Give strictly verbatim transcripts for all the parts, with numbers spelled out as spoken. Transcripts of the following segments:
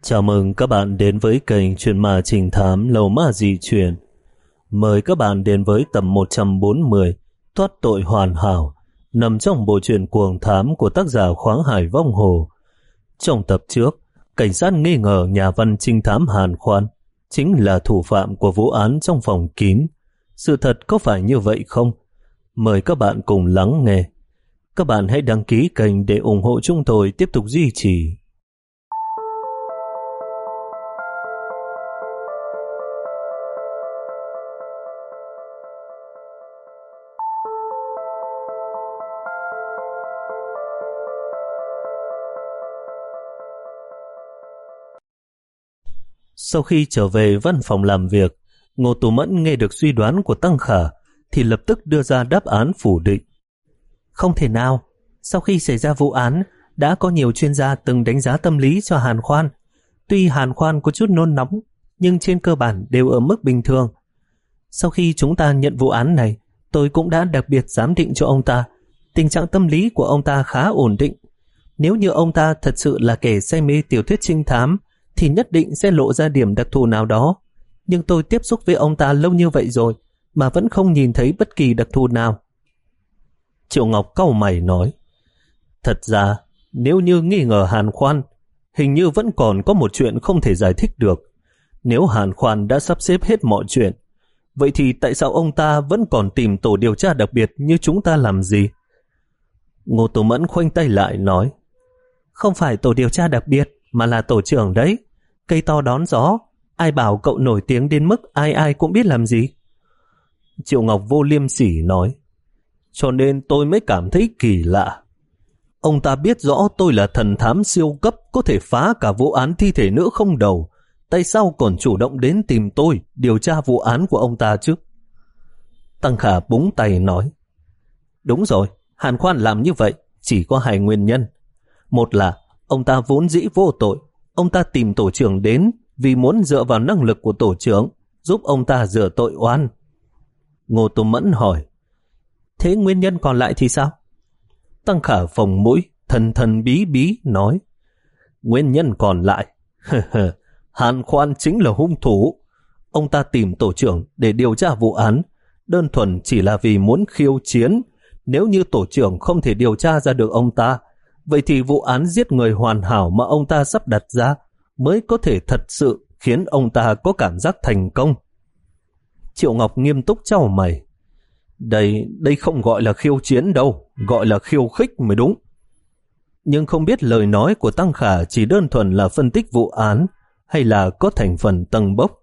Chào mừng các bạn đến với kênh Truyện Ma Trình Thám Lầu Ma Dị Truyện. Mời các bạn đến với tập một trăm bốn mươi Thoát tội hoàn hảo, nằm trong bộ truyện cuồng thám của tác giả Khoáng Hải Vong Hồ. Trong tập trước, cảnh sát nghi ngờ nhà văn trinh thám Hàn Khoan chính là thủ phạm của vụ án trong phòng kín. Sự thật có phải như vậy không? Mời các bạn cùng lắng nghe. Các bạn hãy đăng ký kênh để ủng hộ chúng tôi tiếp tục duy trì. Sau khi trở về văn phòng làm việc, Ngô Tú Mẫn nghe được suy đoán của Tăng Khả thì lập tức đưa ra đáp án phủ định. Không thể nào, sau khi xảy ra vụ án, đã có nhiều chuyên gia từng đánh giá tâm lý cho Hàn Khoan. Tuy Hàn Khoan có chút nôn nóng, nhưng trên cơ bản đều ở mức bình thường. Sau khi chúng ta nhận vụ án này, tôi cũng đã đặc biệt giám định cho ông ta. Tình trạng tâm lý của ông ta khá ổn định. Nếu như ông ta thật sự là kẻ say mê tiểu thuyết trinh thám, thì nhất định sẽ lộ ra điểm đặc thù nào đó. Nhưng tôi tiếp xúc với ông ta lâu như vậy rồi, mà vẫn không nhìn thấy bất kỳ đặc thù nào. Triệu Ngọc cau mày nói, thật ra, nếu như nghi ngờ Hàn Khoan, hình như vẫn còn có một chuyện không thể giải thích được. Nếu Hàn Khoan đã sắp xếp hết mọi chuyện, vậy thì tại sao ông ta vẫn còn tìm tổ điều tra đặc biệt như chúng ta làm gì? Ngô Tú Mẫn khoanh tay lại nói, không phải tổ điều tra đặc biệt, mà là tổ trưởng đấy. Cây to đón gió, ai bảo cậu nổi tiếng đến mức ai ai cũng biết làm gì? Triệu Ngọc vô liêm sỉ nói, cho nên tôi mới cảm thấy kỳ lạ. Ông ta biết rõ tôi là thần thám siêu cấp có thể phá cả vụ án thi thể nữ không đầu. Tại sao còn chủ động đến tìm tôi điều tra vụ án của ông ta chứ? Tăng Khả búng tay nói, đúng rồi, Hàn Khoan làm như vậy chỉ có hai nguyên nhân. Một là ông ta vốn dĩ vô tội, ông ta tìm tổ trưởng đến vì muốn dựa vào năng lực của tổ trưởng giúp ông ta rửa tội oan. Ngô Tú Mẫn hỏi, thế nguyên nhân còn lại thì sao? Tăng Khả phồng mũi, thần thần bí bí nói, nguyên nhân còn lại, Hàn Khoan chính là hung thủ. Ông ta tìm tổ trưởng để điều tra vụ án, đơn thuần chỉ là vì muốn khiêu chiến. Nếu như tổ trưởng không thể điều tra ra được ông ta, vậy thì vụ án giết người hoàn hảo mà ông ta sắp đặt ra mới có thể thật sự khiến ông ta có cảm giác thành công. Triệu Ngọc nghiêm túc chau mày, đây, đây không gọi là khiêu chiến đâu, gọi là khiêu khích mới đúng. Nhưng không biết lời nói của Tăng Khả chỉ đơn thuần là phân tích vụ án hay là có thành phần tầng bốc.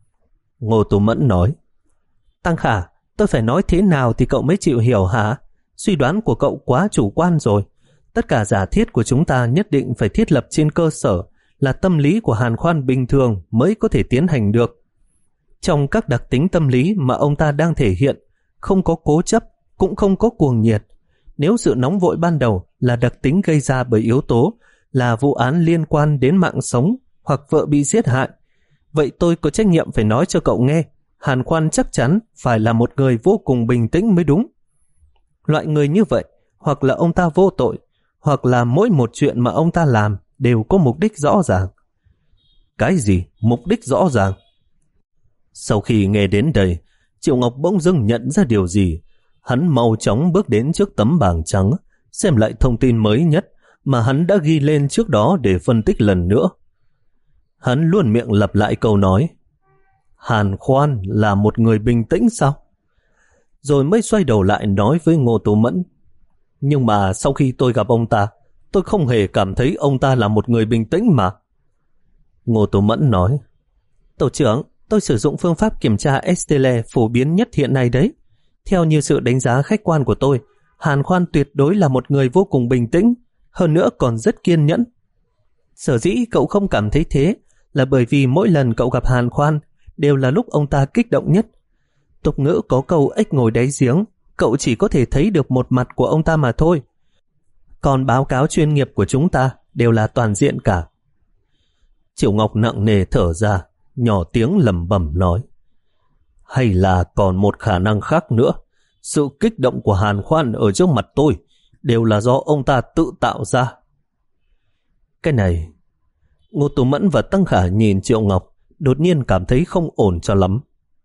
Ngô Tú Mẫn nói, Tăng Khả, tôi phải nói thế nào thì cậu mới chịu hiểu hả? Suy đoán của cậu quá chủ quan rồi. Tất cả giả thiết của chúng ta nhất định phải thiết lập trên cơ sở là tâm lý của Hàn Khoan bình thường mới có thể tiến hành được. Trong các đặc tính tâm lý mà ông ta đang thể hiện, không có cố chấp, cũng không có cuồng nhiệt. Nếu sự nóng vội ban đầu là đặc tính gây ra bởi yếu tố là vụ án liên quan đến mạng sống hoặc vợ bị giết hại, vậy tôi có trách nhiệm phải nói cho cậu nghe, Hàn Khoan chắc chắn phải là một người vô cùng bình tĩnh mới đúng. Loại người như vậy, hoặc là ông ta vô tội, hoặc là mỗi một chuyện mà ông ta làm đều có mục đích rõ ràng. Cái gì? Mục đích rõ ràng? Sau khi nghe đến đây, Triệu Ngọc bỗng dưng nhận ra điều gì. Hắn mau chóng bước đến trước tấm bảng trắng, xem lại thông tin mới nhất mà hắn đã ghi lên trước đó để phân tích lần nữa. Hắn luôn miệng lặp lại câu nói, Hàn Khoan là một người bình tĩnh sao? Rồi mới xoay đầu lại nói với Ngô Tú Mẫn, nhưng mà sau khi tôi gặp ông ta, tôi không hề cảm thấy ông ta là một người bình tĩnh mà. Ngô Tú Mẫn nói, tổ trưởng, tôi sử dụng phương pháp kiểm tra Estelle phổ biến nhất hiện nay đấy. Theo như sự đánh giá khách quan của tôi, Hàn Khoan tuyệt đối là một người vô cùng bình tĩnh, hơn nữa còn rất kiên nhẫn. Sở dĩ cậu không cảm thấy thế là bởi vì mỗi lần cậu gặp Hàn Khoan đều là lúc ông ta kích động nhất. Tục ngữ có câu ếch ngồi đáy giếng, cậu chỉ có thể thấy được một mặt của ông ta mà thôi. Còn báo cáo chuyên nghiệp của chúng ta đều là toàn diện cả. Triệu Ngọc nặng nề thở ra, nhỏ tiếng lẩm bẩm nói, hay là còn một khả năng khác nữa. Sự kích động của Hàn Khoan ở trước mặt tôi đều là do ông ta tự tạo ra. Cái này, Ngô Tú Mẫn và Tăng Khả nhìn Triệu Ngọc, đột nhiên cảm thấy không ổn cho lắm.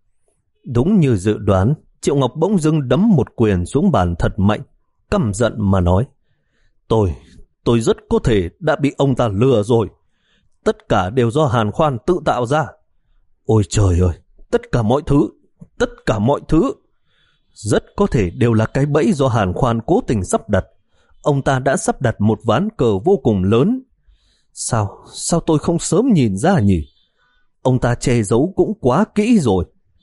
Đúng như dự đoán, Triệu Ngọc bỗng dưng đấm một quyền xuống bàn thật mạnh, căm giận mà nói: Tôi, tôi rất có thể đã bị ông ta lừa rồi. Tất cả đều do Hàn Khoan tự tạo ra. Ôi trời ơi, tất cả mọi thứ, tất cả mọi thứ, rất có thể đều là cái bẫy do Hàn Khoan cố tình sắp đặt. Ông ta đã sắp đặt một ván cờ vô cùng lớn. Sao, sao tôi không sớm nhìn ra nhỉ? Ông ta che giấu cũng quá kỹ rồi.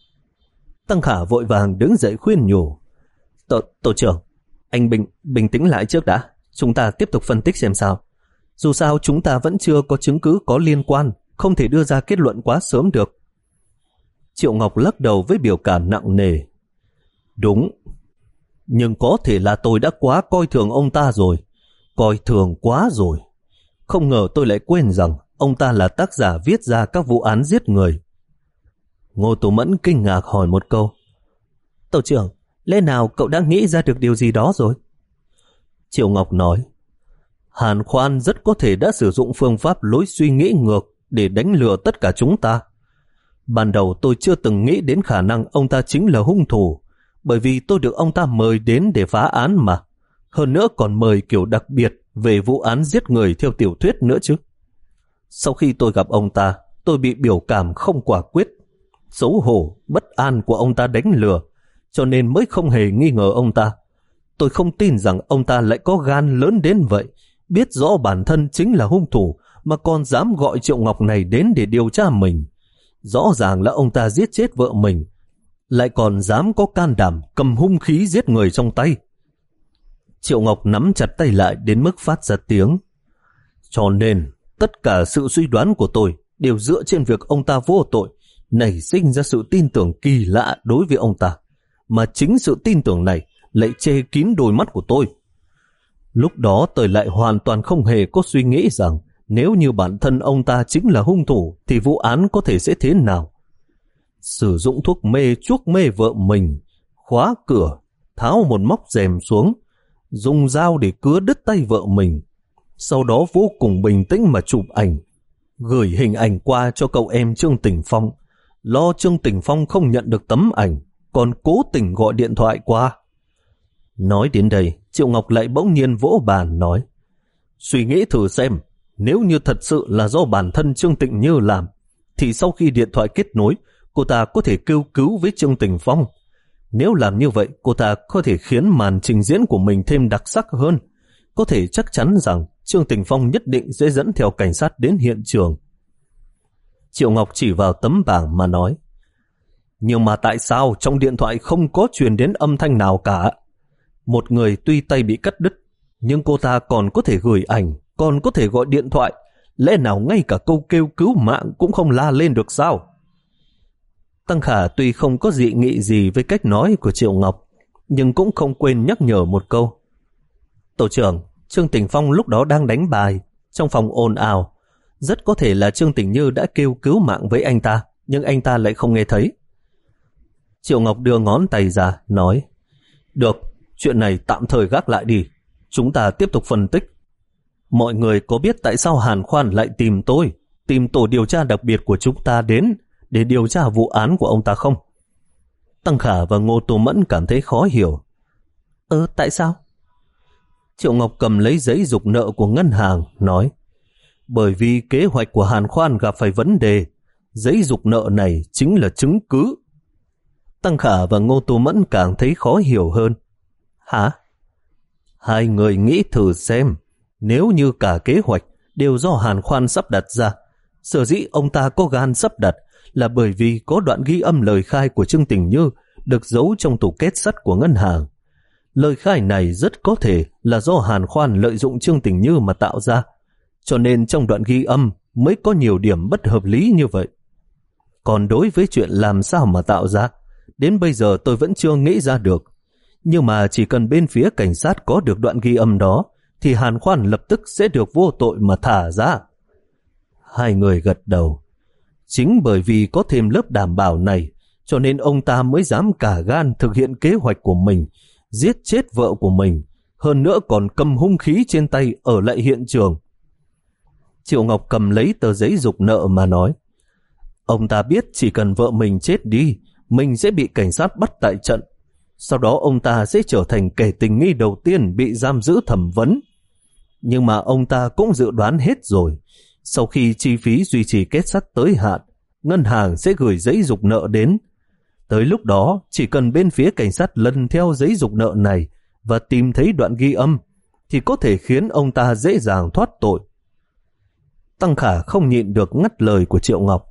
Tăng Khả vội vàng đứng dậy khuyên nhủ: Tổ, tổ trưởng, anh bình, bình tĩnh lại trước đã. Chúng ta tiếp tục phân tích xem sao. Dù sao chúng ta vẫn chưa có chứng cứ có liên quan, không thể đưa ra kết luận quá sớm được. Triệu Ngọc lắc đầu với biểu cảm nặng nề. Đúng, nhưng có thể là tôi đã quá coi thường ông ta rồi. Coi thường quá rồi. Không ngờ tôi lại quên rằng ông ta là tác giả viết ra các vụ án giết người. Ngô Tú Mẫn kinh ngạc hỏi một câu: Tổ trưởng, lẽ nào cậu đã nghĩ ra được điều gì đó rồi? Triệu Ngọc nói: Hàn Khoan rất có thể đã sử dụng phương pháp lối suy nghĩ ngược để đánh lừa tất cả chúng ta. Ban đầu tôi chưa từng nghĩ đến khả năng ông ta chính là hung thủ, bởi vì tôi được ông ta mời đến để phá án mà. Hơn nữa còn mời kiểu đặc biệt về vụ án giết người theo tiểu thuyết nữa chứ. Sau khi tôi gặp ông ta, tôi bị biểu cảm không quả quyết, xấu hổ, bất an của ông ta đánh lừa, cho nên mới không hề nghi ngờ ông ta. Tôi không tin rằng ông ta lại có gan lớn đến vậy, biết rõ bản thân chính là hung thủ mà còn dám gọi Triệu Ngọc này đến để điều tra mình. Rõ ràng là ông ta giết chết vợ mình, lại còn dám có can đảm cầm hung khí giết người trong tay. Triệu Ngọc nắm chặt tay lại đến mức phát ra tiếng. Cho nên, tất cả sự suy đoán của tôi đều dựa trên việc ông ta vô tội, nảy sinh ra sự tin tưởng kỳ lạ đối với ông ta. Mà chính sự tin tưởng này lại che kín đôi mắt của tôi. Lúc đó tôi lại hoàn toàn không hề có suy nghĩ rằng nếu như bản thân ông ta chính là hung thủ thì vụ án có thể sẽ thế nào. Sử dụng thuốc mê chuốc mê vợ mình, khóa cửa, tháo một móc rèm xuống, dùng dao để cứa đứt tay vợ mình, sau đó vô cùng bình tĩnh mà chụp ảnh, gửi hình ảnh qua cho cậu em Trương Tỉnh Phong, lo Trương Tỉnh Phong không nhận được tấm ảnh, còn cố tình gọi điện thoại qua. Nói đến đây, Triệu Ngọc lại bỗng nhiên vỗ bàn nói: Suy nghĩ thử xem, nếu như thật sự là do bản thân Trương Tịnh Như làm, thì sau khi điện thoại kết nối, cô ta có thể kêu cứu với Trương Tỉnh Phong. Nếu làm như vậy, cô ta có thể khiến màn trình diễn của mình thêm đặc sắc hơn. Có thể chắc chắn rằng Trương Tỉnh Phong nhất định sẽ dẫn theo cảnh sát đến hiện trường. Triệu Ngọc chỉ vào tấm bảng mà nói: Nhưng mà tại sao trong điện thoại không có truyền đến âm thanh nào cả? Một người tuy tay bị cắt đứt, nhưng cô ta còn có thể gửi ảnh, còn có thể gọi điện thoại. Lẽ nào ngay cả câu kêu cứu mạng cũng không la lên được sao? Tăng Khả tuy không có dị nghị gì với cách nói của Triệu Ngọc, nhưng cũng không quên nhắc nhở một câu: Tổ trưởng, Trương Tỉnh Phong lúc đó đang đánh bài, trong phòng ồn ào. Rất có thể là Trương Tỉnh Như đã kêu cứu mạng với anh ta, nhưng anh ta lại không nghe thấy. Triệu Ngọc đưa ngón tay ra, nói: Được, chuyện này tạm thời gác lại đi. Chúng ta tiếp tục phân tích. Mọi người có biết tại sao Hàn Khoan lại tìm tôi, tìm tổ điều tra đặc biệt của chúng ta đến để điều tra vụ án của ông ta không? Tăng Khả và Ngô Tô Mẫn cảm thấy khó hiểu. Ơ, tại sao? Triệu Ngọc cầm lấy giấy giục nợ của ngân hàng, nói: Bởi vì kế hoạch của Hàn Khoan gặp phải vấn đề. Giấy giục nợ này chính là chứng cứ. Tăng Khả và Ngô Tô Mẫn càng thấy khó hiểu hơn. Hả? Hai người nghĩ thử xem, nếu như cả kế hoạch đều do Hàn Khoan sắp đặt ra, sở dĩ ông ta có gan sắp đặt là bởi vì có đoạn ghi âm lời khai của Trương Tỉnh Như được giấu trong tủ két sắt của ngân hàng. Lời khai này rất có thể là do Hàn Khoan lợi dụng Trương Tỉnh Như mà tạo ra, cho nên trong đoạn ghi âm mới có nhiều điểm bất hợp lý như vậy. Còn đối với chuyện làm sao mà tạo ra, đến bây giờ tôi vẫn chưa nghĩ ra được. Nhưng mà chỉ cần bên phía cảnh sát có được đoạn ghi âm đó, thì Hàn Khoan lập tức sẽ được vô tội mà thả ra. Hai người gật đầu. Chính bởi vì có thêm lớp đảm bảo này, cho nên ông ta mới dám cả gan thực hiện kế hoạch của mình, giết chết vợ của mình, hơn nữa còn cầm hung khí trên tay ở lại hiện trường. Triệu Ngọc cầm lấy tờ giấy giục nợ mà nói, ông ta biết chỉ cần vợ mình chết đi, mình sẽ bị cảnh sát bắt tại trận. Sau đó ông ta sẽ trở thành kẻ tình nghi đầu tiên bị giam giữ thẩm vấn. Nhưng mà ông ta cũng dự đoán hết rồi. Sau khi chi phí duy trì kết sắt tới hạn, ngân hàng sẽ gửi giấy giục nợ đến. Tới lúc đó, chỉ cần bên phía cảnh sát lần theo giấy giục nợ này và tìm thấy đoạn ghi âm, thì có thể khiến ông ta dễ dàng thoát tội. Tăng Khả không nhịn được ngắt lời của Triệu Ngọc.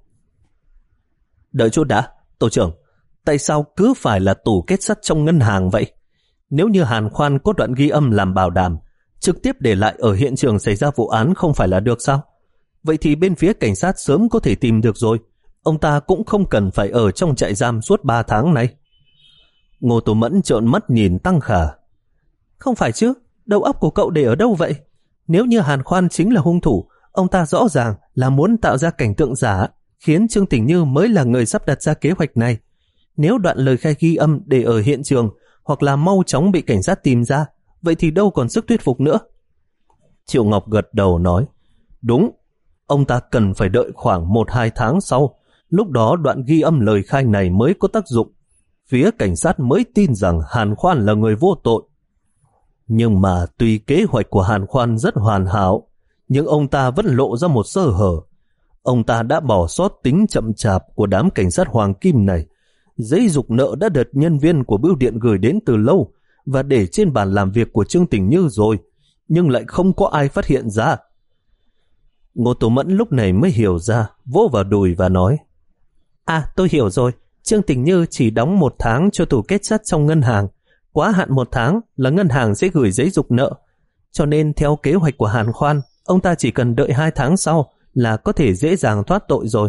Đợi chút đã, tổ trưởng, tại sao cứ phải là tủ kết sắt trong ngân hàng vậy? Nếu như Hàn Khoan có đoạn ghi âm làm bảo đảm, trực tiếp để lại ở hiện trường xảy ra vụ án không phải là được sao? Vậy thì bên phía cảnh sát sớm có thể tìm được rồi. Ông ta cũng không cần phải ở trong trại giam suốt ba tháng này. Ngô Tố Mẫn trợn mắt nhìn Tăng Khả. Không phải chứ, đầu óc của cậu để ở đâu vậy? Nếu như Hàn Khoan chính là hung thủ, ông ta rõ ràng là muốn tạo ra cảnh tượng giả, khiến Trương Tình Như mới là người sắp đặt ra kế hoạch này. Nếu đoạn lời khai ghi âm để ở hiện trường, hoặc là mau chóng bị cảnh sát tìm ra, vậy thì đâu còn sức thuyết phục nữa. Triệu Ngọc gật đầu nói, đúng, ông ta cần phải đợi khoảng một hai tháng sau, lúc đó đoạn ghi âm lời khai này mới có tác dụng. Phía cảnh sát mới tin rằng Hàn Khoan là người vô tội. Nhưng mà tuy kế hoạch của Hàn Khoan rất hoàn hảo, nhưng ông ta vẫn lộ ra một sơ hở. Ông ta đã bỏ sót tính chậm chạp của đám cảnh sát Hoàng Kim này. Giấy giục nợ đã được nhân viên của bưu điện gửi đến từ lâu và để trên bàn làm việc của Trương Tình Như rồi, nhưng lại không có ai phát hiện ra. Ngô Tố Mẫn lúc này mới hiểu ra, vỗ vào đùi và nói, à tôi hiểu rồi, Trương Tình Như chỉ đóng một tháng cho tủ kết sắt trong ngân hàng. Quá hạn một tháng là ngân hàng sẽ gửi giấy giục nợ. Cho nên theo kế hoạch của Hàn Khoan, ông ta chỉ cần đợi hai tháng sau là có thể dễ dàng thoát tội rồi.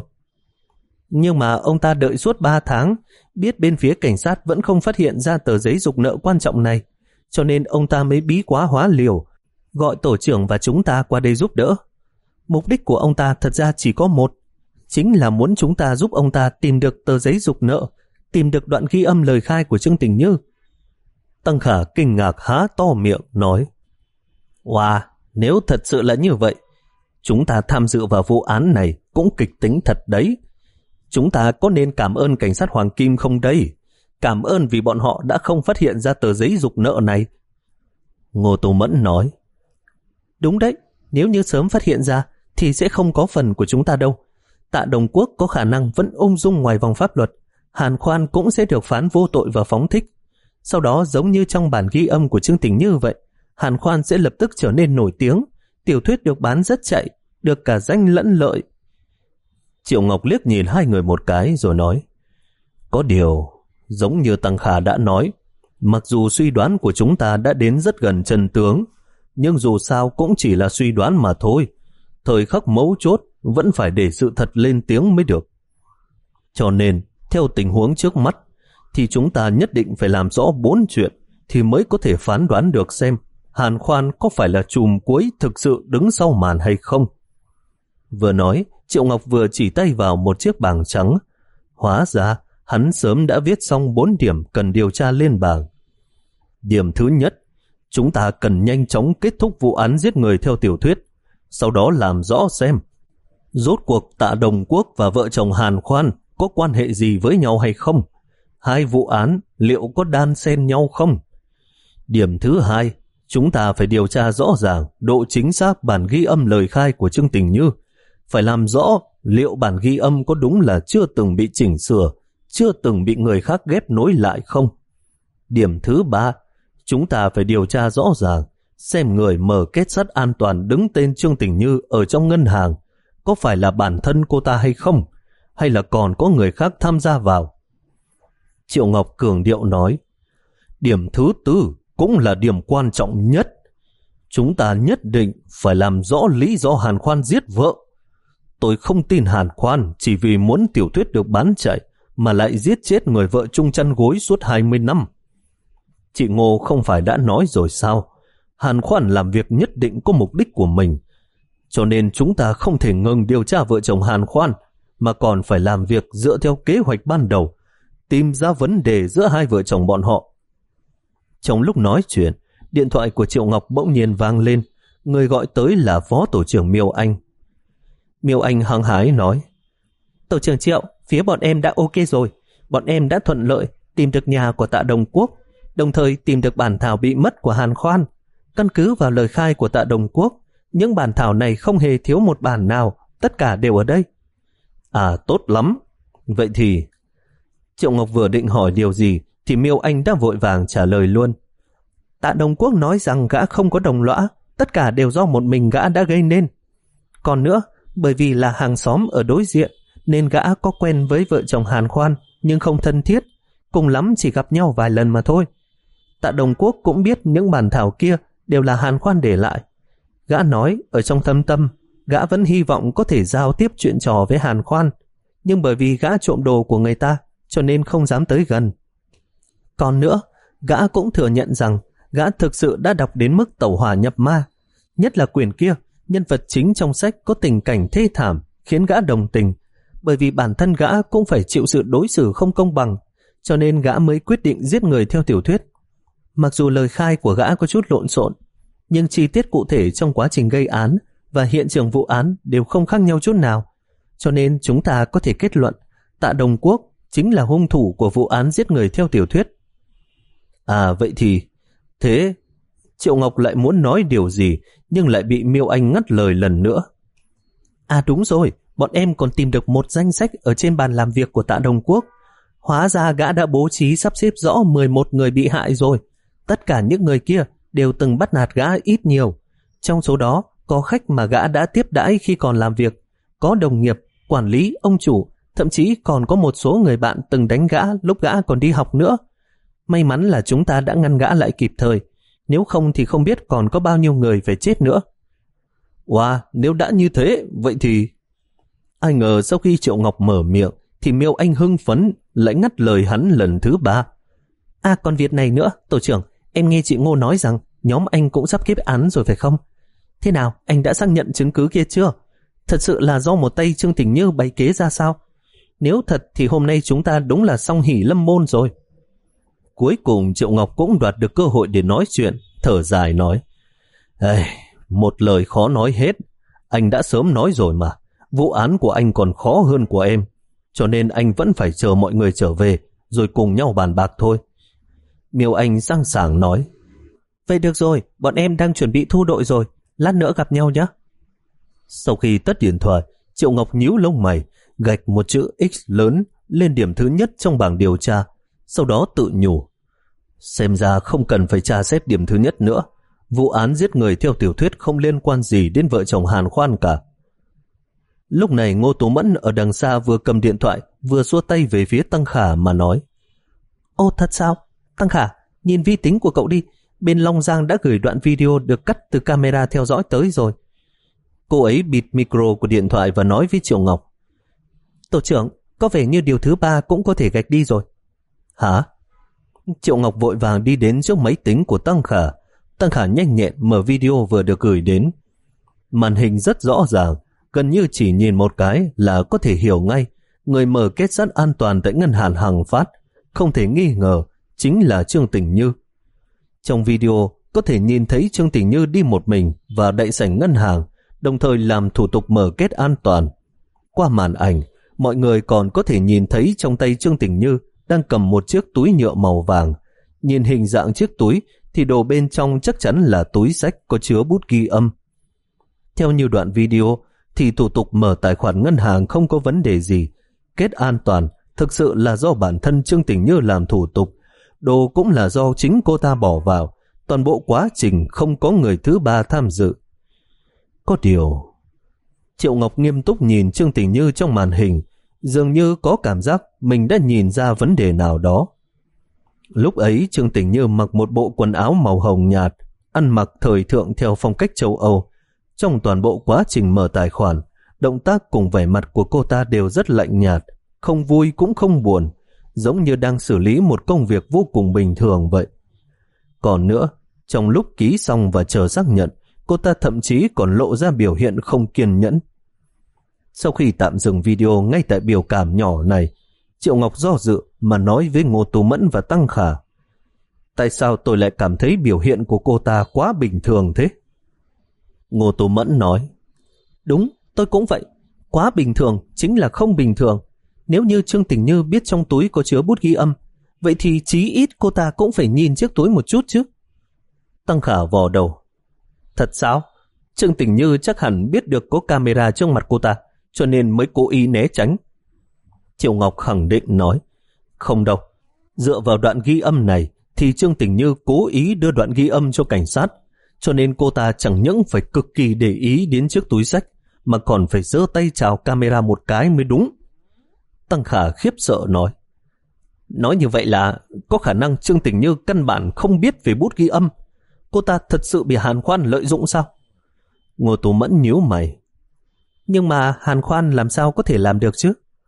Nhưng mà ông ta đợi suốt ba tháng, biết bên phía cảnh sát vẫn không phát hiện ra tờ giấy giục nợ quan trọng này, cho nên ông ta mới bí quá hóa liều, gọi tổ trưởng và chúng ta qua đây giúp đỡ. Mục đích của ông ta thật ra chỉ có một, chính là muốn chúng ta giúp ông ta tìm được tờ giấy giục nợ, tìm được đoạn ghi âm lời khai của Trương Tình Như. Tăng Khả kinh ngạc há to miệng nói, wow, nếu thật sự là như vậy, chúng ta tham dự vào vụ án này cũng kịch tính thật đấy. Chúng ta có nên cảm ơn cảnh sát Hoàng Kim không đây? Cảm ơn vì bọn họ đã không phát hiện ra tờ giấy giục nợ này. Ngô Tố Mẫn nói, đúng đấy, nếu như sớm phát hiện ra thì sẽ không có phần của chúng ta đâu. Tạ Đồng Quốc có khả năng vẫn ung dung ngoài vòng pháp luật, Hàn Khoan cũng sẽ được phán vô tội và phóng thích. Sau đó giống như trong bản ghi âm của Trương Tình Như vậy, Hàn Khoan sẽ lập tức trở nên nổi tiếng, tiểu thuyết được bán rất chạy, được cả danh lẫn lợi. Triệu Ngọc liếc nhìn hai người một cái rồi nói, có điều, giống như Tăng Khả đã nói, mặc dù suy đoán của chúng ta đã đến rất gần chân tướng, nhưng dù sao cũng chỉ là suy đoán mà thôi. Thời khắc mấu chốt vẫn phải để sự thật lên tiếng mới được. Cho nên, theo tình huống trước mắt, thì chúng ta nhất định phải làm rõ bốn chuyện thì mới có thể phán đoán được xem Hàn Khoan có phải là chùm cuối thực sự đứng sau màn hay không. Vừa nói, Triệu Ngọc vừa chỉ tay vào một chiếc bảng trắng. Hóa ra, hắn sớm đã viết xong bốn điểm cần điều tra lên bảng. Điểm thứ nhất, chúng ta cần nhanh chóng kết thúc vụ án giết người theo tiểu thuyết, sau đó làm rõ xem rốt cuộc Tạ Đồng Quốc và vợ chồng Hàn Khoan có quan hệ gì với nhau hay không. Hai vụ án liệu có đan xen nhau không? Điểm thứ hai, chúng ta phải điều tra rõ ràng độ chính xác bản ghi âm lời khai của Trương Tình Như. Phải làm rõ liệu bản ghi âm có đúng là chưa từng bị chỉnh sửa, chưa từng bị người khác ghép nối lại không. Điểm thứ ba, chúng ta phải điều tra rõ ràng xem người mở kết sắt an toàn đứng tên Trương Tình Như ở trong ngân hàng có phải là bản thân cô ta hay không, hay là còn có người khác tham gia vào. Triệu Ngọc cường điệu nói, điểm thứ tư cũng là điểm quan trọng nhất. Chúng ta nhất định phải làm rõ lý do Hàn Khoan giết vợ. Tôi không tin Hàn Khoan chỉ vì muốn tiểu thuyết được bán chạy mà lại giết chết người vợ chung chăn gối suốt hai mươi năm. Chị Ngô không phải đã nói rồi sao? Hàn Khoan làm việc nhất định có mục đích của mình. Cho nên chúng ta không thể ngừng điều tra vợ chồng Hàn Khoan, mà còn phải làm việc dựa theo kế hoạch ban đầu, tìm ra vấn đề giữa hai vợ chồng bọn họ. Trong lúc nói chuyện, điện thoại của Triệu Ngọc bỗng nhiên vang lên. Người gọi tới là Phó Tổ trưởng Miêu Anh. Miêu Anh hăng hái nói: Tổ trưởng Triệu, phía bọn em đã ok rồi. Bọn em đã thuận lợi tìm được nhà của Tạ Đồng Quốc, đồng thời tìm được bản thảo bị mất của Hàn Khoan. Căn cứ vào lời khai của Tạ Đồng Quốc, những bản thảo này không hề thiếu một bản nào, tất cả đều ở đây. À, tốt lắm. Vậy thì... Triệu Ngọc vừa định hỏi điều gì thì Miêu Anh đã vội vàng trả lời luôn. Tạ Đồng Quốc nói rằng gã không có đồng lõa, tất cả đều do một mình gã đã gây nên. Còn nữa, bởi vì là hàng xóm ở đối diện nên gã có quen với vợ chồng Hàn Khoan nhưng không thân thiết, cùng lắm chỉ gặp nhau vài lần mà thôi. Tạ Đồng Quốc cũng biết những bản thảo kia đều là Hàn Khoan để lại. Gã nói ở trong thâm tâm gã vẫn hy vọng có thể giao tiếp chuyện trò với Hàn Khoan, nhưng bởi vì gã trộm đồ của người ta cho nên không dám tới gần. Còn nữa, gã cũng thừa nhận rằng gã thực sự đã đọc đến mức tẩu hỏa nhập ma. Nhất là quyển kia, nhân vật chính trong sách có tình cảnh thê thảm khiến gã đồng tình, bởi vì bản thân gã cũng phải chịu sự đối xử không công bằng, cho nên gã mới quyết định giết người theo tiểu thuyết. Mặc dù lời khai của gã có chút lộn xộn, nhưng chi tiết cụ thể trong quá trình gây án và hiện trường vụ án đều không khác nhau chút nào, cho nên chúng ta có thể kết luận Tạ Đồng Quốc chính là hung thủ của vụ án giết người theo tiểu thuyết. À vậy thì... Thế... Triệu Ngọc lại muốn nói điều gì nhưng lại bị Miêu Anh ngắt lời lần nữa. À đúng rồi, bọn em còn tìm được một danh sách ở trên bàn làm việc của Tạ Đồng Quốc. Hóa ra gã đã bố trí sắp xếp rõ mười một người bị hại rồi. Tất cả những người kia đều từng bắt nạt gã ít nhiều. Trong số đó có khách mà gã đã tiếp đãi khi còn làm việc, có đồng nghiệp, quản lý, ông chủ, thậm chí còn có một số người bạn từng đánh gã lúc gã còn đi học nữa. May mắn là chúng ta đã ngăn gã lại kịp thời, nếu không thì không biết còn có bao nhiêu người phải chết nữa. Wow, nếu đã như thế, vậy thì... Ai ngờ sau khi Triệu Ngọc mở miệng thì Miêu Anh hưng phấn lại ngắt lời hắn lần thứ ba. À còn việc này nữa, tổ trưởng, em nghe chị Ngô nói rằng nhóm anh cũng sắp kết án rồi phải không? Thế nào, anh đã xác nhận chứng cứ kia chưa? Thật sự là do một tay Trương Tình Như bày kế ra sao? Nếu thật thì hôm nay chúng ta đúng là song hỷ lâm môn rồi. Cuối cùng Triệu Ngọc cũng đoạt được cơ hội để nói chuyện, thở dài nói: Ê, một lời khó nói hết. Anh đã sớm nói rồi mà, vụ án của anh còn khó hơn của em, cho nên anh vẫn phải chờ mọi người trở về rồi cùng nhau bàn bạc thôi. Miêu Anh sang sảng nói: Vậy được rồi, bọn em đang chuẩn bị thu đội rồi, lát nữa gặp nhau nhé. Sau khi tắt điện thoại, Triệu Ngọc nhíu lông mày, gạch một chữ X lớn lên điểm thứ nhất trong bảng điều tra, sau đó tự nhủ: Xem ra không cần phải tra xét điểm thứ nhất nữa. Vụ án giết người theo tiểu thuyết không liên quan gì đến vợ chồng Hàn Khoan cả. Lúc này Ngô Tú Mẫn ở đằng xa vừa cầm điện thoại vừa xua tay về phía Tăng Khả mà nói: Ô thật sao? Tăng Khả, nhìn vi tính của cậu đi, bên Long Giang đã gửi đoạn video được cắt từ camera theo dõi tới rồi. Cô ấy bịt micro của điện thoại và nói với Triệu Ngọc: Tổ trưởng, có vẻ như điều thứ ba cũng có thể gạch đi rồi. Hả? Triệu Ngọc vội vàng đi đến trước máy tính của Tăng Khả. Tăng Khả nhanh nhẹn mở video vừa được gửi đến. Màn hình rất rõ ràng, gần như chỉ nhìn một cái là có thể hiểu ngay người mở kết sắt an toàn tại ngân hàng Hằng Phát không thể nghi ngờ chính là Trương Tình Như. Trong video có thể nhìn thấy Trương Tình Như đi một mình vào đại sảnh ngân hàng, đồng thời làm thủ tục mở kết an toàn. Qua màn ảnh, mọi người còn có thể nhìn thấy trong tay Trương Tình Như đang cầm một chiếc túi nhựa màu vàng. Nhìn hình dạng chiếc túi thì đồ bên trong chắc chắn là túi xách có chứa bút ghi âm. Theo như đoạn video thì thủ tục mở tài khoản ngân hàng không có vấn đề gì. Kết an toàn thực sự là do bản thân Trương Tình Như làm thủ tục. Đồ cũng là do chính cô ta bỏ vào. Toàn bộ quá trình không có người thứ ba tham dự. Có điều... Triệu Ngọc nghiêm túc nhìn Trương Tình Như trong màn hình, dường như có cảm giác mình đã nhìn ra vấn đề nào đó. Lúc ấy Trương Tình Như mặc một bộ quần áo màu hồng nhạt, ăn mặc thời thượng theo phong cách châu Âu. Trong toàn bộ quá trình mở tài khoản, động tác cùng vẻ mặt của cô ta đều rất lạnh nhạt, không vui cũng không buồn, giống như đang xử lý một công việc vô cùng bình thường vậy. Còn nữa, trong lúc ký xong và chờ xác nhận, cô ta thậm chí còn lộ ra biểu hiện không kiên nhẫn. Sau khi tạm dừng video ngay tại biểu cảm nhỏ này, Triệu Ngọc do dự mà nói với Ngô Tú Mẫn và Tăng Khả: Tại sao tôi lại cảm thấy biểu hiện của cô ta quá bình thường thế? Ngô Tú Mẫn nói: Đúng, tôi cũng vậy. Quá bình thường chính là không bình thường. Nếu như Trương Tình Như biết trong túi có chứa bút ghi âm, vậy thì chí ít cô ta cũng phải nhìn chiếc túi một chút chứ. Tăng Khả vò đầu. Thật sao? Trương Tình Như chắc hẳn biết được có camera trước mặt cô ta, cho nên mới cố ý né tránh. Triệu Ngọc khẳng định nói, không đâu. Dựa vào đoạn ghi âm này thì Trương Tình Như cố ý đưa đoạn ghi âm cho cảnh sát, cho nên cô ta chẳng những phải cực kỳ để ý đến chiếc túi xách, mà còn phải giơ tay chào camera một cái mới đúng. Tăng Khả khiếp sợ nói, nói như vậy là có khả năng Trương Tình Như căn bản không biết về bút ghi âm. Cô ta thật sự bị Hàn Khoan lợi dụng sao? Ngô Tú Mẫn nhíu mày. Nhưng mà Hàn Khoan làm sao có thể làm được chứ?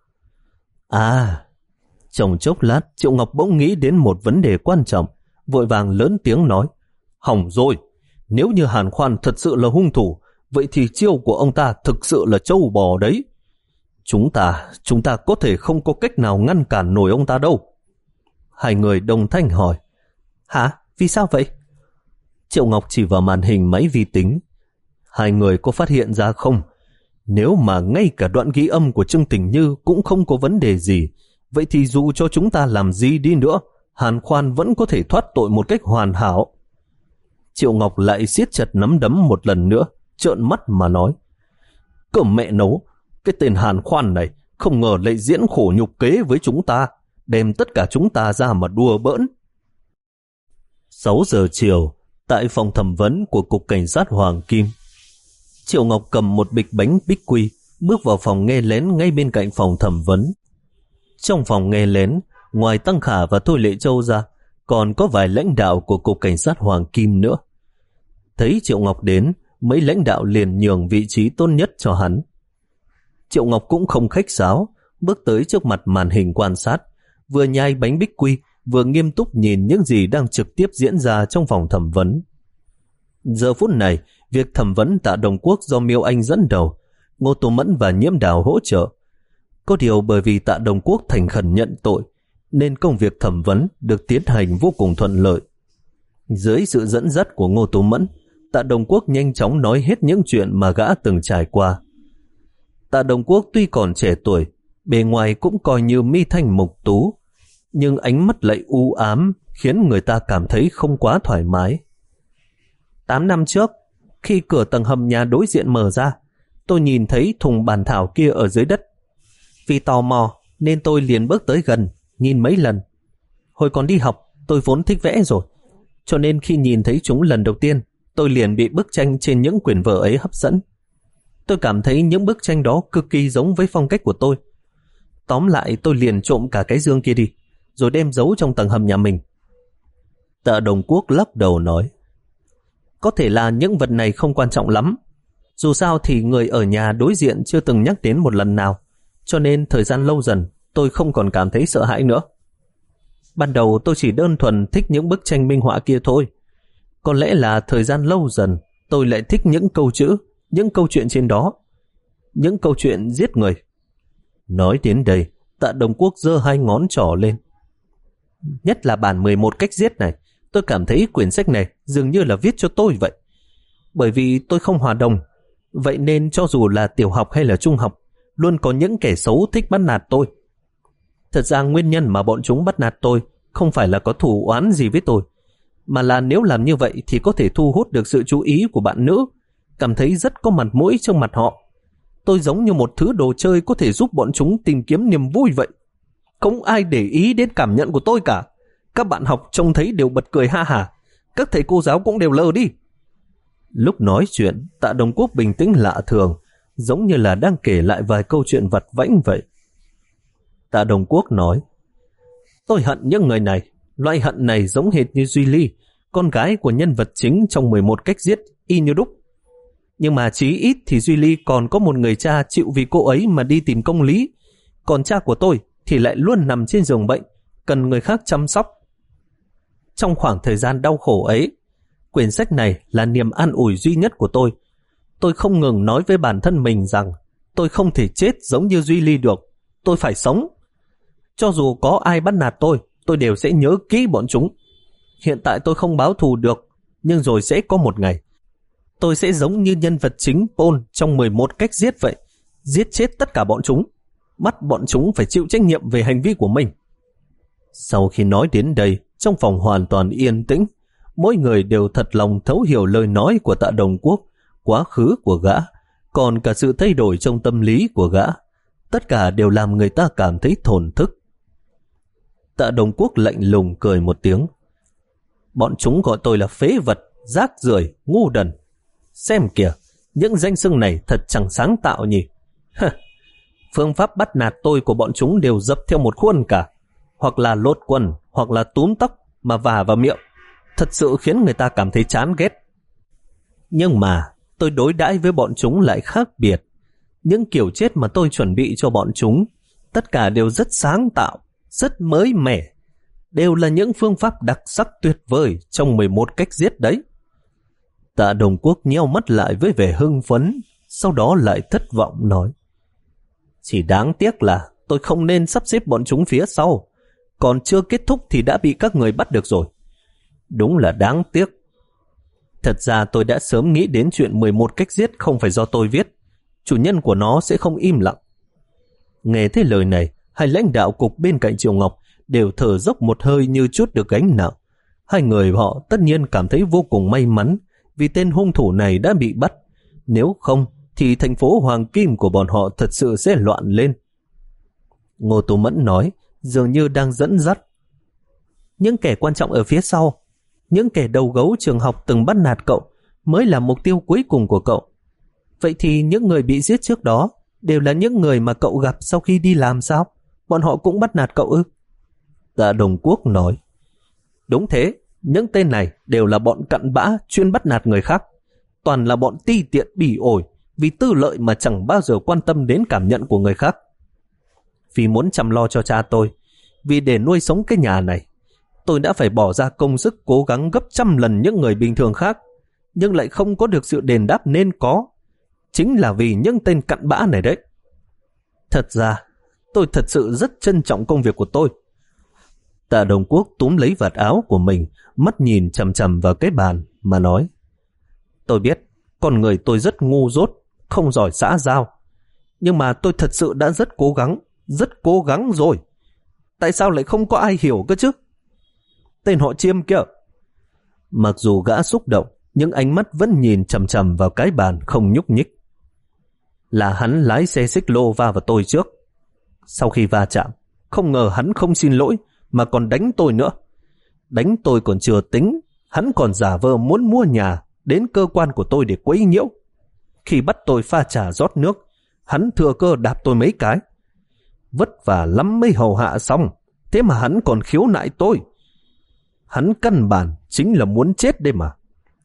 À, trong chốc lát Triệu Ngọc bỗng nghĩ đến một vấn đề quan trọng, vội vàng lớn tiếng nói, hỏng rồi, nếu như Hàn Khoan thật sự là hung thủ, vậy thì chiêu của ông ta thực sự là trâu bò đấy. Chúng ta, chúng ta có thể không có cách nào ngăn cản nổi ông ta đâu. Hai người đồng thanh hỏi, hả? Vì sao vậy? Triệu Ngọc chỉ vào màn hình máy vi tính. Hai người có phát hiện ra không? Nếu mà ngay cả đoạn ghi âm của Trương Tình Như cũng không có vấn đề gì, vậy thì dù cho chúng ta làm gì đi nữa, Hàn Khoan vẫn có thể thoát tội một cách hoàn hảo. Triệu Ngọc lại siết chặt nắm đấm một lần nữa, trợn mắt mà nói, cơm mẹ nấu, cái tên Hàn Khoan này không ngờ lại diễn khổ nhục kế với chúng ta, đem tất cả chúng ta ra mà đùa bỡn. sáu giờ chiều, tại phòng thẩm vấn của Cục Cảnh sát Hoàng Kim, Triệu Ngọc cầm một bịch bánh bích quy, bước vào phòng nghe lén ngay bên cạnh phòng thẩm vấn. Trong phòng nghe lén, ngoài Tăng Khả và Thôi Lệ Châu ra, còn có vài lãnh đạo của Cục Cảnh sát Hoàng Kim nữa. Thấy Triệu Ngọc đến, mấy lãnh đạo liền nhường vị trí tốt nhất cho hắn. Triệu Ngọc cũng không khách sáo, bước tới trước mặt màn hình quan sát, vừa nhai bánh bích quy, vừa nghiêm túc nhìn những gì đang trực tiếp diễn ra trong phòng thẩm vấn. Giờ phút này, việc thẩm vấn Tạ Đồng Quốc do Miêu Anh dẫn đầu, Ngô Tú Mẫn và Nhiễm Đào hỗ trợ. Có điều bởi vì Tạ Đồng Quốc thành khẩn nhận tội, nên công việc thẩm vấn được tiến hành vô cùng thuận lợi. Dưới sự dẫn dắt của Ngô Tú Mẫn, Tạ Đồng Quốc nhanh chóng nói hết những chuyện mà gã từng trải qua. Tạ Đồng Quốc tuy còn trẻ tuổi, bề ngoài cũng coi như mi thanh mục tú, nhưng ánh mắt lại u ám, khiến người ta cảm thấy không quá thoải mái. Tám năm trước, khi cửa tầng hầm nhà đối diện mở ra, tôi nhìn thấy thùng bản thảo kia ở dưới đất. Vì tò mò nên tôi liền bước tới gần, nhìn mấy lần. Hồi còn đi học, tôi vốn thích vẽ rồi, cho nên khi nhìn thấy chúng lần đầu tiên, tôi liền bị bức tranh trên những quyển vở ấy hấp dẫn. Tôi cảm thấy những bức tranh đó cực kỳ giống với phong cách của tôi. Tóm lại tôi liền trộm cả cái dương kia đi, rồi đem giấu trong tầng hầm nhà mình. Tạ Đồng Quốc lắc đầu nói, có thể là những vật này không quan trọng lắm. Dù sao thì người ở nhà đối diện chưa từng nhắc đến một lần nào, cho nên thời gian lâu dần tôi không còn cảm thấy sợ hãi nữa. Ban đầu tôi chỉ đơn thuần thích những bức tranh minh họa kia thôi. Có lẽ là thời gian lâu dần tôi lại thích những câu chữ, những câu chuyện trên đó, những câu chuyện giết người. Nói đến đây, Tạ Đồng Quốc giơ hai ngón trỏ lên. Nhất là bản mười một cách giết này, tôi cảm thấy quyển sách này dường như là viết cho tôi vậy. Bởi vì tôi không hòa đồng, vậy nên cho dù là tiểu học hay là trung học, luôn có những kẻ xấu thích bắt nạt tôi. Thật ra nguyên nhân mà bọn chúng bắt nạt tôi không phải là có thù oán gì với tôi, mà là nếu làm như vậy thì có thể thu hút được sự chú ý của bạn nữ, cảm thấy rất có mặt mũi trong mặt họ. Tôi giống như một thứ đồ chơi có thể giúp bọn chúng tìm kiếm niềm vui vậy. Không ai để ý đến cảm nhận của tôi cả. Các bạn học trông thấy đều bật cười ha hả. Các thầy cô giáo cũng đều lờ đi. Lúc nói chuyện, Tạ Đồng Quốc bình tĩnh lạ thường, giống như là đang kể lại vài câu chuyện vặt vãnh vậy. Tạ Đồng Quốc nói, tôi hận những người này. Loại hận này giống hệt như Duy Ly, con gái của nhân vật chính trong mười một cách giết, y như đúc. Nhưng mà chí ít thì Duy Ly còn có một người cha chịu vì cô ấy mà đi tìm công lý. Còn cha của tôi thì lại luôn nằm trên giường bệnh, cần người khác chăm sóc. Trong khoảng thời gian đau khổ ấy, quyển sách này là niềm an ủi duy nhất của tôi. Tôi không ngừng nói với bản thân mình rằng tôi không thể chết giống như Duy Ly được. Tôi phải sống. Cho dù có ai bắt nạt tôi, tôi đều sẽ nhớ kỹ bọn chúng. Hiện tại tôi không báo thù được, nhưng rồi sẽ có một ngày tôi sẽ giống như nhân vật chính Paul trong mười một cách giết vậy, giết chết tất cả bọn chúng, bắt bọn chúng phải chịu trách nhiệm về hành vi của mình. Sau khi nói đến đây, trong phòng hoàn toàn yên tĩnh, mỗi người đều thật lòng thấu hiểu lời nói của Tạ Đồng Quốc, quá khứ của gã, còn cả sự thay đổi trong tâm lý của gã. Tất cả đều làm người ta cảm thấy thổn thức. Tạ Đồng Quốc lạnh lùng cười một tiếng. Bọn chúng gọi tôi là phế vật, rác rưởi, ngu đần. Xem kìa, những danh xưng này thật chẳng sáng tạo nhỉ. Phương pháp bắt nạt tôi của bọn chúng đều dập theo một khuôn cả. Hoặc là lột quần, hoặc là túm tóc mà vả vào miệng. Thật sự khiến người ta cảm thấy chán ghét. Nhưng mà tôi đối đãi với bọn chúng lại khác biệt. Những kiểu chết mà tôi chuẩn bị cho bọn chúng, tất cả đều rất sáng tạo, rất mới mẻ. Đều là những phương pháp đặc sắc tuyệt vời trong mười một cách giết đấy. Tạ Đồng Quốc nheo mắt lại với vẻ hưng phấn, sau đó lại thất vọng nói. Chỉ đáng tiếc là tôi không nên sắp xếp bọn chúng phía sau. Còn chưa kết thúc thì đã bị các người bắt được rồi. Đúng là đáng tiếc. Thật ra tôi đã sớm nghĩ đến chuyện mười một cách giết không phải do tôi viết. Chủ nhân của nó sẽ không im lặng. Nghe thấy lời này, hai lãnh đạo cục bên cạnh Triệu Ngọc đều thở dốc một hơi như chút được gánh nặng. Hai người họ tất nhiên cảm thấy vô cùng may mắn vì tên hung thủ này đã bị bắt. Nếu không thì thành phố Hoàng Kim của bọn họ thật sự sẽ loạn lên. Ngô Tú Mẫn nói, dường như đang dẫn dắt. Những kẻ quan trọng ở phía sau, những kẻ đầu gấu trường học từng bắt nạt cậu mới là mục tiêu cuối cùng của cậu. Vậy thì những người bị giết trước đó đều là những người mà cậu gặp sau khi đi làm sao? Bọn họ cũng bắt nạt cậu ư? Tạ Đồng Quốc nói. Đúng thế, những tên này đều là bọn cặn bã chuyên bắt nạt người khác. Toàn là bọn ti tiện bỉ ổi vì tư lợi mà chẳng bao giờ quan tâm đến cảm nhận của người khác. Vì muốn chăm lo cho cha tôi, vì để nuôi sống cái nhà này, tôi đã phải bỏ ra công sức cố gắng gấp trăm lần những người bình thường khác, nhưng lại không có được sự đền đáp nên có. Chính là vì những tên cặn bã này đấy. Thật ra, tôi thật sự rất trân trọng công việc của tôi. Tạ Đồng Quốc túm lấy vạt áo của mình, mắt nhìn chằm chằm vào cái bàn mà nói. Tôi biết, con người tôi rất ngu dốt, không giỏi xã giao. Nhưng mà tôi thật sự đã rất cố gắng, rất cố gắng rồi. Tại sao lại không có ai hiểu cơ chứ? Tên họ Chiêm kia. Mặc dù gã xúc động, nhưng ánh mắt vẫn nhìn chằm chằm vào cái bàn không nhúc nhích. Là hắn lái xe xích lô va vào tôi trước. Sau khi va chạm, không ngờ hắn không xin lỗi mà còn đánh tôi nữa. Đánh tôi còn chưa tính, hắn còn giả vờ muốn mua nhà đến cơ quan của tôi để quấy nhiễu. Khi bắt tôi pha trà rót nước, hắn thừa cơ đạp tôi mấy cái. Vất vả lắm mới hầu hạ xong, thế mà hắn còn khiếu nại tôi. Hắn căn bản chính là muốn chết đây mà.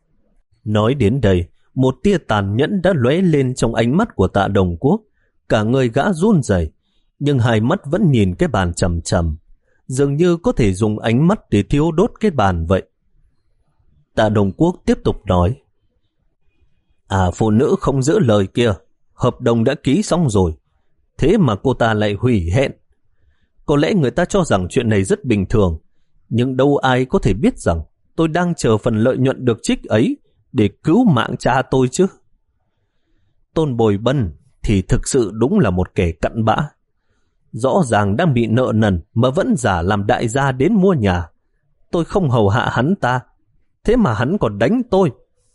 Nói đến đây, một tia tàn nhẫn đã lóe lên trong ánh mắt của Tạ Đồng Quốc. Cả người gã run rẩy, nhưng hai mắt vẫn nhìn cái bàn chằm chằm, dường như có thể dùng ánh mắt để thiêu đốt cái bàn vậy. Tạ Đồng Quốc tiếp tục nói. À, phụ nữ không giữ lời kia, hợp đồng đã ký xong rồi, thế mà cô ta lại hủy hẹn. Có lẽ người ta cho rằng chuyện này rất bình thường, nhưng đâu ai có thể biết rằng tôi đang chờ phần lợi nhuận được trích ấy để cứu mạng cha tôi chứ. Tôn Bồi Bân thì thực sự đúng là một kẻ cặn bã. Rõ ràng đang bị nợ nần mà vẫn giả làm đại gia đến mua nhà. Tôi không hầu hạ hắn ta, thế mà hắn còn đánh tôi.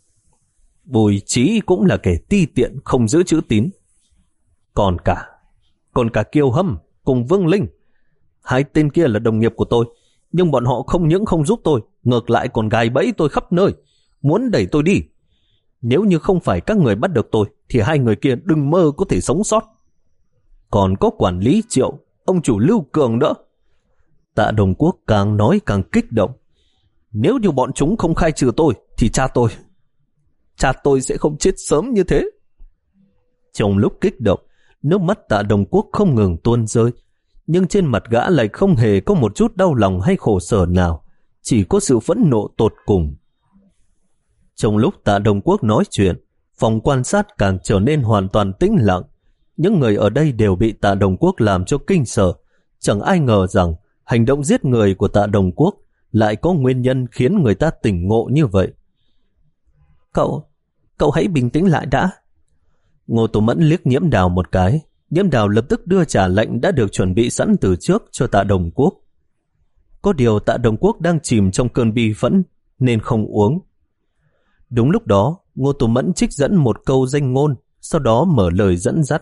Bùi Trí cũng là kẻ ti tiện không giữ chữ tín. Còn cả, còn cả Kiều Hâm cùng Vương Linh. Hai tên kia là đồng nghiệp của tôi, nhưng bọn họ không những không giúp tôi, ngược lại còn gài bẫy tôi khắp nơi, muốn đẩy tôi đi. Nếu như không phải các người bắt được tôi, thì hai người kia đừng mơ có thể sống sót. Còn có quản lý Triệu, ông chủ Lưu Cường nữa. Tạ Đồng Quốc càng nói càng kích động. Nếu như bọn chúng không khai trừ tôi, thì cha tôi, cha tôi sẽ không chết sớm như thế. Trong lúc kích động, nước mắt Tạ Đồng Quốc không ngừng tuôn rơi, nhưng trên mặt gã lại không hề có một chút đau lòng hay khổ sở nào, chỉ có sự phẫn nộ tột cùng. Trong lúc Tạ Đồng Quốc nói chuyện, phòng quan sát càng trở nên hoàn toàn tĩnh lặng. Những người ở đây đều bị Tạ Đồng Quốc làm cho kinh sợ. Chẳng ai ngờ rằng hành động giết người của Tạ Đồng Quốc lại có nguyên nhân khiến người ta tỉnh ngộ như vậy. Cậu, cậu hãy bình tĩnh lại đã. Ngô Tú Mẫn liếc Nhiễm Đào một cái. Nhiễm Đào lập tức đưa trà lạnh đã được chuẩn bị sẵn từ trước cho Tạ Đồng Quốc. Có điều Tạ Đồng Quốc đang chìm trong cơn bi phẫn nên không uống. Đúng lúc đó, Ngô Tú Mẫn trích dẫn một câu danh ngôn, sau đó mở lời dẫn dắt.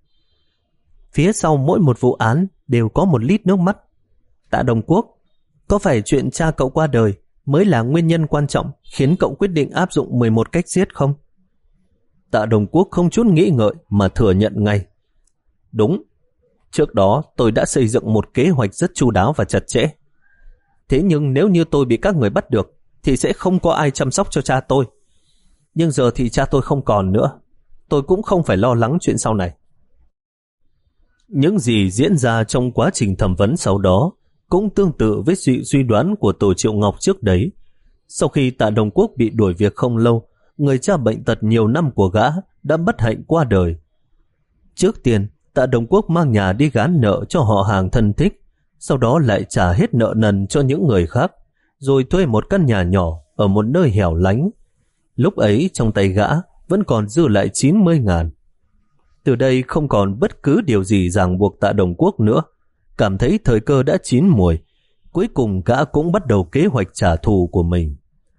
Phía sau mỗi một vụ án đều có một lít nước mắt. Tạ Đồng Quốc, có phải chuyện cha cậu qua đời mới là nguyên nhân quan trọng khiến cậu quyết định áp dụng mười một cách giết không? Tạ Đồng Quốc không chút nghĩ ngợi mà thừa nhận ngay. Đúng, trước đó tôi đã xây dựng một kế hoạch rất chu đáo và chặt chẽ. Thế nhưng nếu như tôi bị các người bắt được thì sẽ không có ai chăm sóc cho cha tôi. Nhưng giờ thì cha tôi không còn nữa, tôi cũng không phải lo lắng chuyện sau này. Những gì diễn ra trong quá trình thẩm vấn sau đó cũng tương tự với sự suy đoán của Tổ Triệu Ngọc trước đấy. Sau khi Tạ Đồng Quốc bị đuổi việc không lâu, người cha bệnh tật nhiều năm của gã đã bất hạnh qua đời. Trước tiên, Tạ Đồng Quốc mang nhà đi gán nợ cho họ hàng thân thích, sau đó lại trả hết nợ nần cho những người khác, rồi thuê một căn nhà nhỏ ở một nơi hẻo lánh. Lúc ấy trong tay gã vẫn còn dư lại chín mươi ngàn. Từ đây không còn bất cứ điều gì ràng buộc Tạ Đồng Quốc nữa. Cảm thấy thời cơ đã chín muồi, cuối cùng gã cũng bắt đầu kế hoạch trả thù của mình.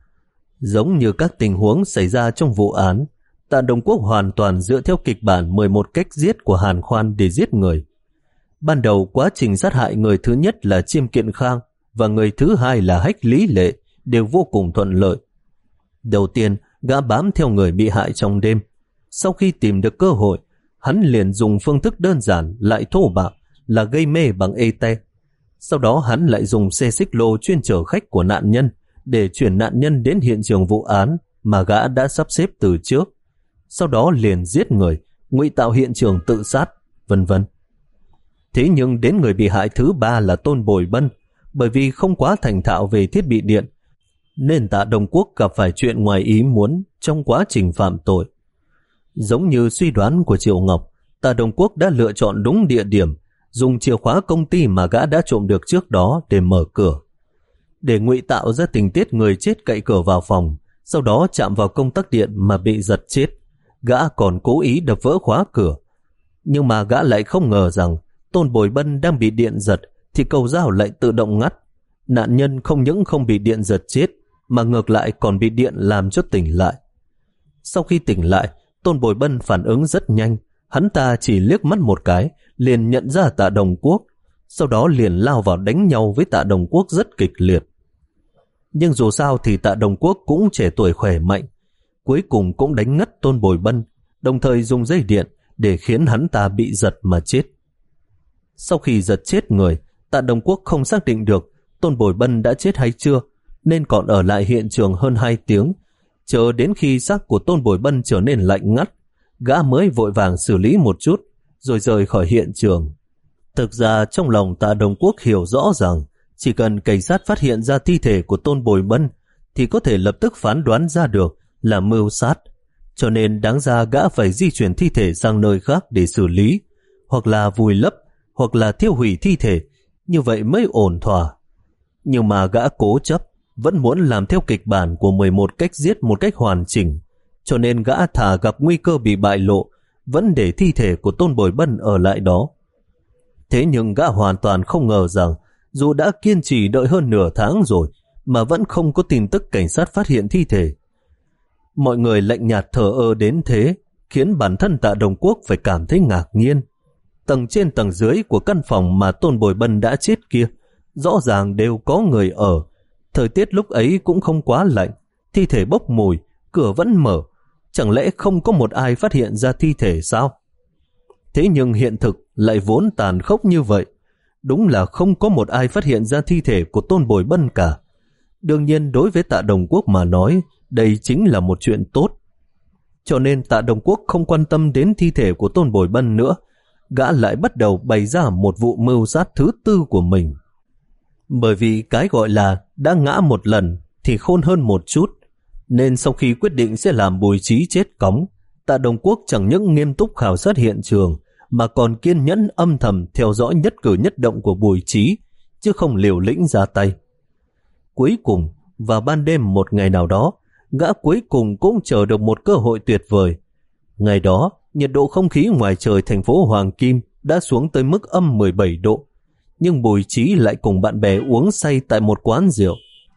Giống như các tình huống xảy ra trong vụ án, Tạ Đồng Quốc hoàn toàn dựa theo kịch bản mười một cách giết của Hàn Khoan để giết người. Ban đầu quá trình sát hại người thứ nhất là Chiêm Kiện Khang và người thứ hai là Hách Lý Lệ đều vô cùng thuận lợi. Đầu tiên, gã bám theo người bị hại trong đêm. Sau khi tìm được cơ hội, hắn liền dùng phương thức đơn giản lại thô bạo là gây mê bằng ê te. Sau đó hắn lại dùng xe xích lô chuyên chở khách của nạn nhân để chuyển nạn nhân đến hiện trường vụ án mà gã đã sắp xếp từ trước. Sau đó liền giết người, ngụy tạo hiện trường tự sát, vân vân. Thế nhưng đến người bị hại thứ ba là Tôn Bồi Bân, bởi vì không quá thành thạo về thiết bị điện, nên Tạ Đồng Quốc gặp phải chuyện ngoài ý muốn trong quá trình phạm tội. Giống như suy đoán của Triệu Ngọc, Tạ Đồng Quốc đã lựa chọn đúng địa điểm, dùng chìa khóa công ty mà gã đã trộm được trước đó để mở cửa. Để ngụy tạo ra tình tiết người chết cậy cửa vào phòng, sau đó chạm vào công tắc điện mà bị giật chết, gã còn cố ý đập vỡ khóa cửa. Nhưng mà gã lại không ngờ rằng Tôn Bồi Bân đang bị điện giật thì cầu dao lại tự động ngắt. Nạn nhân không những không bị điện giật chết mà ngược lại còn bị điện làm cho tỉnh lại. Sau khi tỉnh lại, Tôn Bồi Bân phản ứng rất nhanh. Hắn ta chỉ liếc mắt một cái liền nhận ra Tạ Đồng Quốc, sau đó liền lao vào đánh nhau với Tạ Đồng Quốc rất kịch liệt. Nhưng dù sao thì Tạ Đồng Quốc cũng trẻ tuổi khỏe mạnh, cuối cùng cũng đánh ngất Tôn Bồi Bân, đồng thời dùng dây điện để khiến hắn ta bị giật mà chết. Sau khi giật chết người, Tạ Đồng Quốc không xác định được Tôn Bồi Bân đã chết hay chưa, nên còn ở lại hiện trường hơn hai tiếng, chờ đến khi xác của Tôn Bồi Bân trở nên lạnh ngắt, gã mới vội vàng xử lý một chút rồi rời khỏi hiện trường. Thực ra trong lòng Tạ Đồng Quốc hiểu rõ rằng chỉ cần cảnh sát phát hiện ra thi thể của Tôn Bồi Bân thì có thể lập tức phán đoán ra được là mưu sát, cho nên đáng ra gã phải di chuyển thi thể sang nơi khác để xử lý, hoặc là vùi lấp, hoặc là thiêu hủy thi thể, như vậy mới ổn thỏa. Nhưng mà gã cố chấp, vẫn muốn làm theo kịch bản của mười một cách giết một cách hoàn chỉnh, cho nên gã thà gặp nguy cơ bị bại lộ, vẫn để thi thể của Tôn Bồi Bân ở lại đó. Thế nhưng gã hoàn toàn không ngờ rằng dù đã kiên trì đợi hơn nửa tháng rồi mà vẫn không có tin tức cảnh sát phát hiện thi thể. Mọi người lạnh nhạt thờ ơ đến thế khiến bản thân Tạ Đồng Quốc phải cảm thấy ngạc nhiên. Tầng trên tầng dưới của căn phòng mà Tôn Bồi Bân đã chết kia rõ ràng đều có người ở. Thời tiết lúc ấy cũng không quá lạnh, thi thể bốc mùi, cửa vẫn mở. Chẳng lẽ không có một ai phát hiện ra thi thể sao? Thế nhưng hiện thực lại vốn tàn khốc như vậy. Đúng là không có một ai phát hiện ra thi thể của Tôn Bồi Bân cả. Đương nhiên đối với Tạ Đồng Quốc mà nói, đây chính là một chuyện tốt. Cho nên Tạ Đồng Quốc không quan tâm đến thi thể của Tôn Bồi Bân nữa. Gã lại bắt đầu bày ra một vụ mưu sát thứ tư của mình. Bởi vì cái gọi là đã ngã một lần thì khôn hơn một chút, nên sau khi quyết định sẽ làm Bùi Trí chết cóng, Tạ Đồng Quốc chẳng những nghiêm túc khảo sát hiện trường mà còn kiên nhẫn âm thầm theo dõi nhất cử nhất động của Bùi Trí, chứ không liều lĩnh ra tay. Cuối cùng, vào ban đêm một ngày nào đó, gã cuối cùng cũng chờ được một cơ hội tuyệt vời. Ngày đó, nhiệt độ không khí ngoài trời thành phố Hoàng Kim đã xuống tới mức âm mười bảy độ, nhưng Bùi Trí lại cùng bạn bè uống say tại một quán rượu.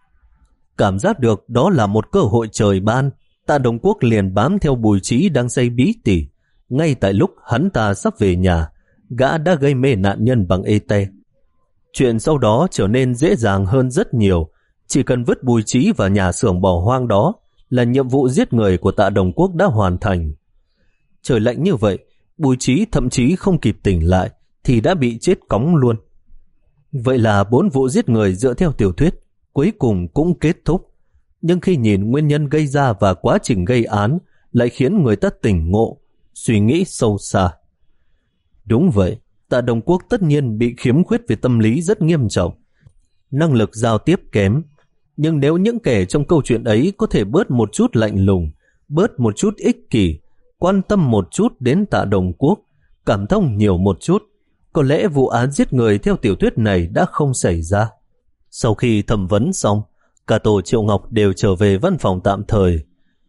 Cảm giác được đó là một cơ hội trời ban, Tạ Đồng Quốc liền bám theo Bùi Trí đang say bí tỉ. Ngay tại lúc hắn ta sắp về nhà, gã đã gây mê nạn nhân bằng ê tê. Chuyện sau đó trở nên dễ dàng hơn rất nhiều, chỉ cần vứt Bùi Trí vào nhà xưởng bỏ hoang đó là nhiệm vụ giết người của Tạ Đồng Quốc đã hoàn thành. Trời lạnh như vậy, Bùi Trí thậm chí không kịp tỉnh lại thì đã bị chết cóng luôn. Vậy là bốn vụ giết người dựa theo tiểu thuyết cuối cùng cũng kết thúc. Nhưng khi nhìn nguyên nhân gây ra và quá trình gây án lại khiến người ta tỉnh ngộ, suy nghĩ sâu xa. Đúng vậy, Tạ Đồng Quốc tất nhiên bị khiếm khuyết về tâm lý rất nghiêm trọng, năng lực giao tiếp kém. Nhưng nếu những kẻ trong câu chuyện ấy có thể bớt một chút lạnh lùng, bớt một chút ích kỷ, quan tâm một chút đến Tạ Đồng Quốc, cảm thông nhiều một chút, có lẽ vụ án giết người theo tiểu thuyết này đã không xảy ra. Sau khi thẩm vấn xong, cả tổ Triệu Ngọc đều trở về văn phòng tạm thời.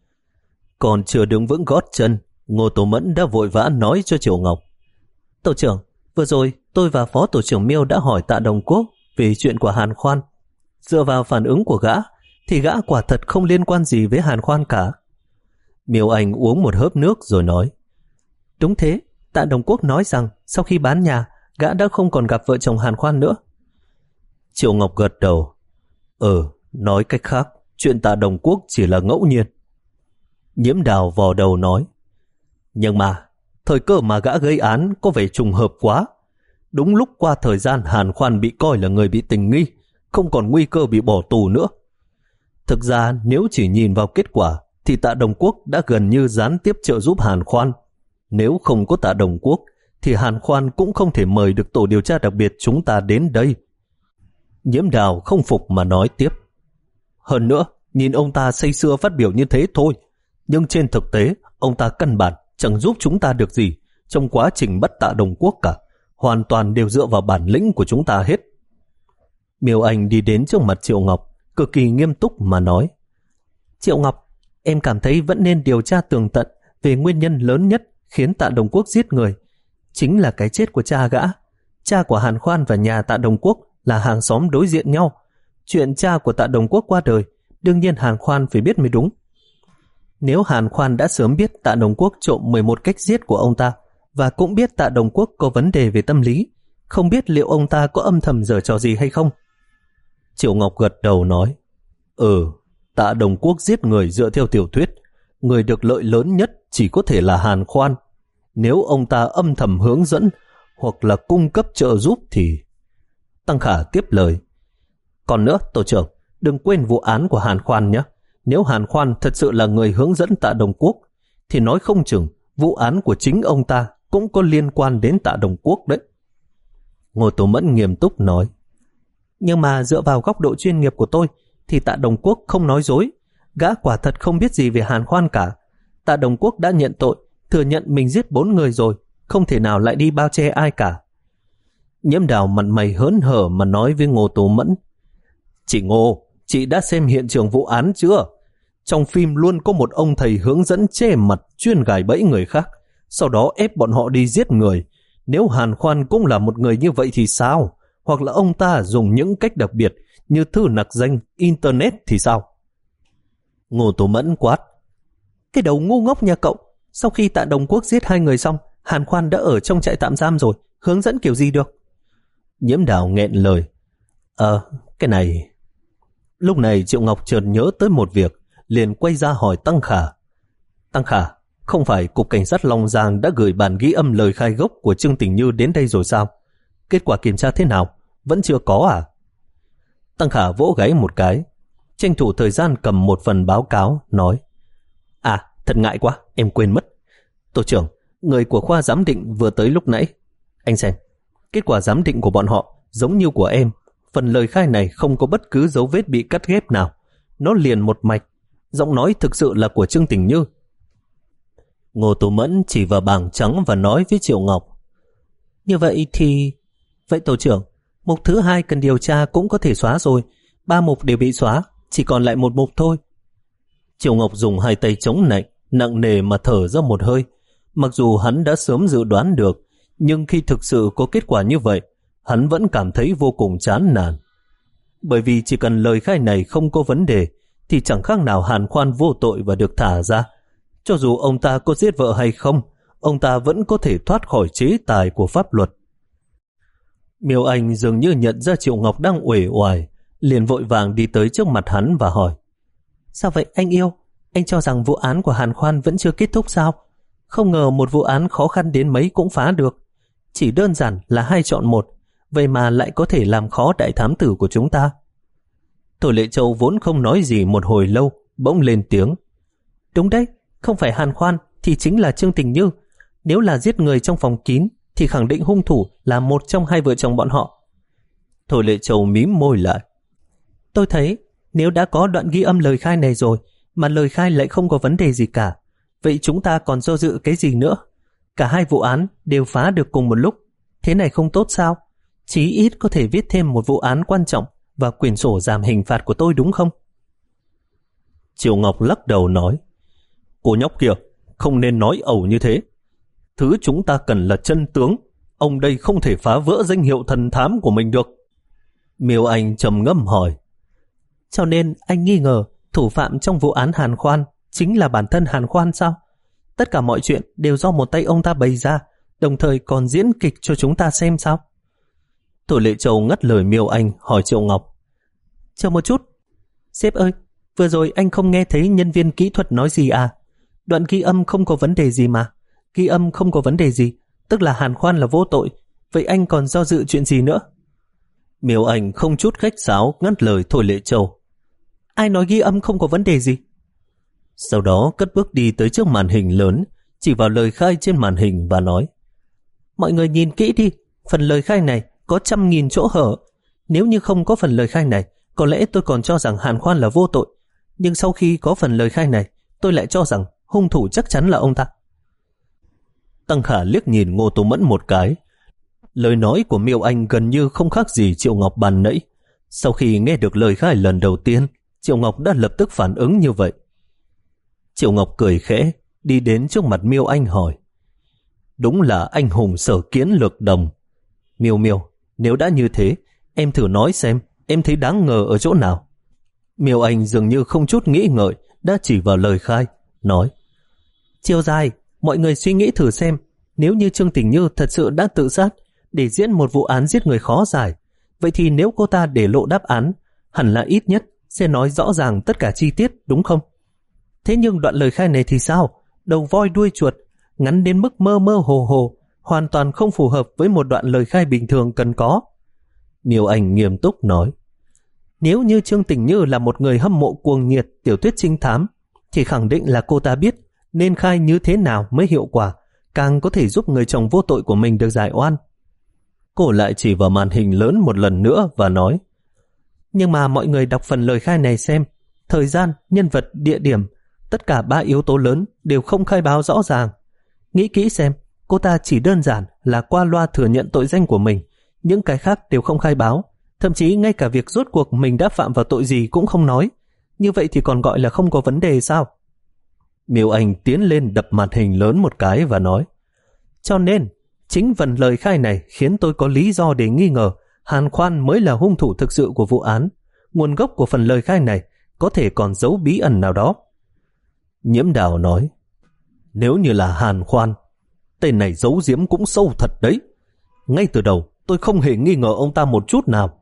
Còn chưa đứng vững gót chân, Ngô Tổ Mẫn đã vội vã nói cho Triệu Ngọc: Tổ trưởng, vừa rồi tôi và phó tổ trưởng Miêu đã hỏi Tạ Đồng Quốc về chuyện của Hàn Khoan. Dựa vào phản ứng của gã thì gã quả thật không liên quan gì với Hàn Khoan cả. Miêu Anh uống một hớp nước rồi nói: Đúng thế, Tạ Đồng Quốc nói rằng sau khi bán nhà, gã đã không còn gặp vợ chồng Hàn Khoan nữa. Triệu Ngọc gật đầu: Ừ, nói cách khác, chuyện Tạ Đồng Quốc chỉ là ngẫu nhiên. Nhiễm Đào vò đầu nói: Nhưng mà, thời cơ mà gã gây án có vẻ trùng hợp quá. Đúng lúc qua thời gian Hàn Khoan bị coi là người bị tình nghi, không còn nguy cơ bị bỏ tù nữa. Thực ra nếu chỉ nhìn vào kết quả thì Tạ Đồng Quốc đã gần như gián tiếp trợ giúp Hàn Khoan. Nếu không có Tạ Đồng Quốc thì Hàn Khoan cũng không thể mời được tổ điều tra đặc biệt chúng ta đến đây. Nhiễm Đào không phục mà nói tiếp: Hơn nữa, nhìn ông ta say sưa phát biểu như thế thôi, nhưng trên thực tế ông ta căn bản chẳng giúp chúng ta được gì trong quá trình bắt Tạ Đồng Quốc cả, hoàn toàn đều dựa vào bản lĩnh của chúng ta hết. Miêu Anh đi đến trước mặt Triệu Ngọc, cực kỳ nghiêm túc mà nói: Triệu Ngọc, em cảm thấy vẫn nên điều tra tường tận về nguyên nhân lớn nhất khiến Tạ Đồng Quốc giết người, chính là cái chết của cha gã. Cha của Hàn Khoan và nhà Tạ Đồng Quốc là hàng xóm đối diện nhau. Chuyện cha của Tạ Đồng Quốc qua đời, đương nhiên Hàn Khoan phải biết mới đúng. Nếu Hàn Khoan đã sớm biết Tạ Đồng Quốc trộm mười một cách giết của ông ta, và cũng biết Tạ Đồng Quốc có vấn đề về tâm lý, không biết liệu ông ta có âm thầm giở trò gì hay không? Triệu Ngọc gật đầu nói: Ừ, Tạ Đồng Quốc giết người dựa theo tiểu thuyết, người được lợi lớn nhất chỉ có thể là Hàn Khoan. Nếu ông ta âm thầm hướng dẫn hoặc là cung cấp trợ giúp thì... Tăng Khả tiếp lời: Còn nữa, tổ trưởng, đừng quên vụ án của Hàn Khoan nhé. Nếu Hàn Khoan thật sự là người hướng dẫn Tạ Đồng Quốc, thì nói không chừng vụ án của chính ông ta cũng có liên quan đến Tạ Đồng Quốc đấy. Ngô Tổ Mẫn nghiêm túc nói: Nhưng mà dựa vào góc độ chuyên nghiệp của tôi thì Tạ Đồng Quốc không nói dối. Gã quả thật không biết gì về Hàn Khoan cả. Tạ Đồng Quốc đã nhận tội, thừa nhận mình giết bốn người rồi, không thể nào lại đi bao che ai cả. Nhiễm Đào mặt mày hớn hở mà nói với Ngô Tổ Mẫn: Chị Ngô, chị đã xem hiện trường vụ án chưa? Trong phim luôn có một ông thầy hướng dẫn che mặt chuyên gài bẫy người khác, sau đó ép bọn họ đi giết người. Nếu Hàn Khoan cũng là một người như vậy thì sao? Hoặc là ông ta dùng những cách đặc biệt như thư nặc danh, internet thì sao? Ngô Tổ Mẫn quát: Cái đầu ngu ngốc nhà cậu, sau khi Tạ Đồng Quốc giết hai người xong, Hàn Khoan đã ở trong trại tạm giam rồi, hướng dẫn kiểu gì được? Nhiễm Đào nghẹn lời: Ờ, cái này... Lúc này Triệu Ngọc chợt nhớ tới một việc, liền quay ra hỏi Tăng Khả: Tăng Khả, không phải Cục Cảnh sát Long Giang đã gửi bản ghi âm lời khai gốc của Trương Tình Như đến đây rồi sao? Kết quả kiểm tra thế nào? Vẫn chưa có à? Tăng Khả vỗ gáy một cái, tranh thủ thời gian cầm một phần báo cáo, nói: À, thật ngại quá, em quên mất. Tổ trưởng, người của khoa giám định vừa tới lúc nãy. Anh xem, kết quả giám định của bọn họ giống như của em. Phần lời khai này không có bất cứ dấu vết bị cắt ghép nào. Nó liền một mạch. Giọng nói thực sự là của Trương Tình Như. Ngô Tổ Mẫn chỉ vào bảng trắng và nói với Triệu Ngọc: Như vậy thì... Vậy tổ trưởng, mục thứ hai cần điều tra cũng có thể xóa rồi. Ba mục đều bị xóa, chỉ còn lại một mục thôi. Triệu Ngọc dùng hai tay chống nạnh, nặng nề mà thở ra một hơi. Mặc dù hắn đã sớm dự đoán được, nhưng khi thực sự có kết quả như vậy, hắn vẫn cảm thấy vô cùng chán nản. Bởi vì chỉ cần lời khai này không có vấn đề, thì chẳng khác nào Hàn Khoan vô tội và được thả ra. Cho dù ông ta có giết vợ hay không, ông ta vẫn có thể thoát khỏi chế tài của pháp luật. Miêu Anh dường như nhận ra Triệu Ngọc đang uể oải, liền vội vàng đi tới trước mặt hắn và hỏi: Sao vậy anh yêu? Anh cho rằng vụ án của Hàn Khoan vẫn chưa kết thúc sao? Không ngờ một vụ án khó khăn đến mấy cũng phá được. Chỉ đơn giản là hai chọn một, vậy mà lại có thể làm khó đại thám tử của chúng ta. Thôi Lệ Châu vốn không nói gì một hồi lâu, bỗng lên tiếng: Đúng đấy, không phải Hàn Khoan thì chính là Trương Tình Như. Nếu là giết người trong phòng kín thì khẳng định hung thủ là một trong hai vợ chồng bọn họ. Thôi Lệ Châu mím môi lại: Tôi thấy nếu đã có đoạn ghi âm lời khai này rồi mà lời khai lại không có vấn đề gì cả, vậy chúng ta còn do dự cái gì nữa? Cả hai vụ án đều phá được cùng một lúc, thế này không tốt sao? Chí ít có thể viết thêm một vụ án quan trọng vào quyển sổ giảm hình phạt của tôi đúng không? Triệu Ngọc lắc đầu nói: Cô nhóc kia, không nên nói ẩu như thế. Thứ chúng ta cần là chân tướng. Ông đây không thể phá vỡ danh hiệu thần thám của mình được. Miêu Anh trầm ngâm hỏi: Cho nên anh nghi ngờ thủ phạm trong vụ án Hàn Khoan chính là bản thân Hàn Khoan sao? Tất cả mọi chuyện đều do một tay ông ta bày ra, đồng thời còn diễn kịch cho chúng ta xem sao? Thôi Lệ Châu ngắt lời Miêu Anh, hỏi Triệu Ngọc: Chờ một chút, sếp ơi, vừa rồi anh không nghe thấy nhân viên kỹ thuật nói gì à? Đoạn ghi âm không có vấn đề gì mà. Ghi âm không có vấn đề gì, tức là Hàn Khoan là vô tội. Vậy anh còn do dự chuyện gì nữa? Miêu Anh không chút khách sáo ngắt lời Thôi Lệ Châu: Ai nói ghi âm không có vấn đề gì? Sau đó cất bước đi tới trước màn hình lớn, chỉ vào lời khai trên màn hình và nói: Mọi người nhìn kỹ đi, phần lời khai này có trăm nghìn chỗ hở. Nếu như không có phần lời khai này, có lẽ tôi còn cho rằng Hàn Khoan là vô tội. Nhưng sau khi có phần lời khai này, tôi lại cho rằng hung thủ chắc chắn là ông ta. Tăng Khả liếc nhìn Ngô Tô Mẫn một cái. Lời nói của Miêu Anh gần như không khác gì Triệu Ngọc ban nãy. Sau khi nghe được lời khai lần đầu tiên, Triệu Ngọc đã lập tức phản ứng như vậy. Triệu Ngọc cười khẽ, đi đến trước mặt Miêu Anh hỏi: Đúng là anh hùng sở kiến lược đồng. Miêu Miêu, nếu đã như thế, em thử nói xem, em thấy đáng ngờ ở chỗ nào? Miêu Anh dường như không chút nghĩ ngợi, đã chỉ vào lời khai, nói: Chiều dài, mọi người suy nghĩ thử xem, nếu như Trương Tình Như thật sự đã tự sát để diễn một vụ án giết người khó giải, vậy thì nếu cô ta để lộ đáp án, hẳn là ít nhất sẽ nói rõ ràng tất cả chi tiết, đúng không? Thế nhưng đoạn lời khai này thì sao? Đầu voi đuôi chuột, ngắn đến mức mơ mơ hồ hồ, hoàn toàn không phù hợp với một đoạn lời khai bình thường cần có. Miêu Anh nghiêm túc nói: Nếu như Trương Tình Như là một người hâm mộ cuồng nhiệt tiểu thuyết trinh thám, thì khẳng định là cô ta biết nên khai như thế nào mới hiệu quả, càng có thể giúp người chồng vô tội của mình được giải oan. Cô lại chỉ vào màn hình lớn một lần nữa và nói: Nhưng mà mọi người đọc phần lời khai này xem, thời gian, nhân vật, địa điểm, tất cả ba yếu tố lớn đều không khai báo rõ ràng. Nghĩ kỹ xem, cô ta chỉ đơn giản là qua loa thừa nhận tội danh của mình, những cái khác đều không khai báo, thậm chí ngay cả việc rốt cuộc mình đã phạm vào tội gì cũng không nói. Như vậy thì còn gọi là không có vấn đề sao? Miêu Anh tiến lên đập màn hình lớn một cái và nói: Cho nên, chính phần lời khai này khiến tôi có lý do để nghi ngờ Hàn Khoan mới là hung thủ thực sự của vụ án. Nguồn gốc của phần lời khai này có thể còn giấu bí ẩn nào đó. Nhiễm Đào nói: Nếu như là Hàn Khoan, tên này giấu giếm cũng sâu thật đấy. Ngay từ đầu tôi không hề nghi ngờ ông ta một chút nào.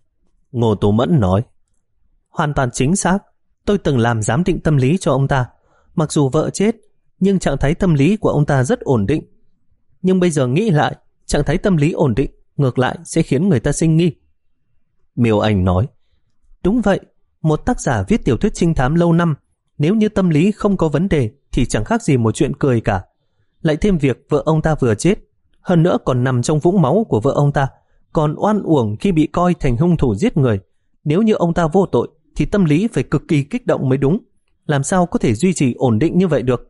Ngô Tô Mẫn nói: Hoàn toàn chính xác, tôi từng làm giám định tâm lý cho ông ta. Mặc dù vợ chết, nhưng trạng thái tâm lý của ông ta rất ổn định. Nhưng bây giờ nghĩ lại, trạng thái tâm lý ổn định ngược lại sẽ khiến người ta sinh nghi. Miêu Anh nói: Đúng vậy, một tác giả viết tiểu thuyết trinh thám lâu năm, nếu như tâm lý không có vấn đề thì chẳng khác gì một chuyện cười cả. Lại thêm việc vợ ông ta vừa chết, hơn nữa còn nằm trong vũng máu của vợ ông ta, còn oan uổng khi bị coi thành hung thủ giết người. Nếu như ông ta vô tội thì tâm lý phải cực kỳ kích động mới đúng. Làm sao có thể duy trì ổn định như vậy được?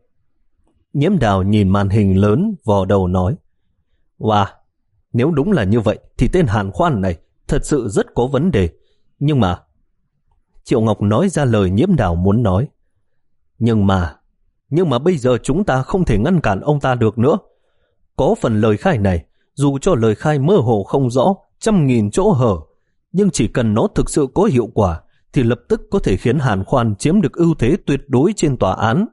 Nhiễm Đào nhìn màn hình lớn, vò đầu nói: Wow, nếu đúng là như vậy thì tên Hàn Khoan này thật sự rất có vấn đề. Nhưng mà... Triệu Ngọc nói ra lời Nhiễm Đào muốn nói. Nhưng mà... nhưng mà bây giờ chúng ta không thể ngăn cản ông ta được nữa. Có phần lời khai này, dù cho lời khai mơ hồ không rõ, trăm nghìn chỗ hở, nhưng chỉ cần nó thực sự có hiệu quả, thì lập tức có thể khiến Hàn Khoan chiếm được ưu thế tuyệt đối trên tòa án.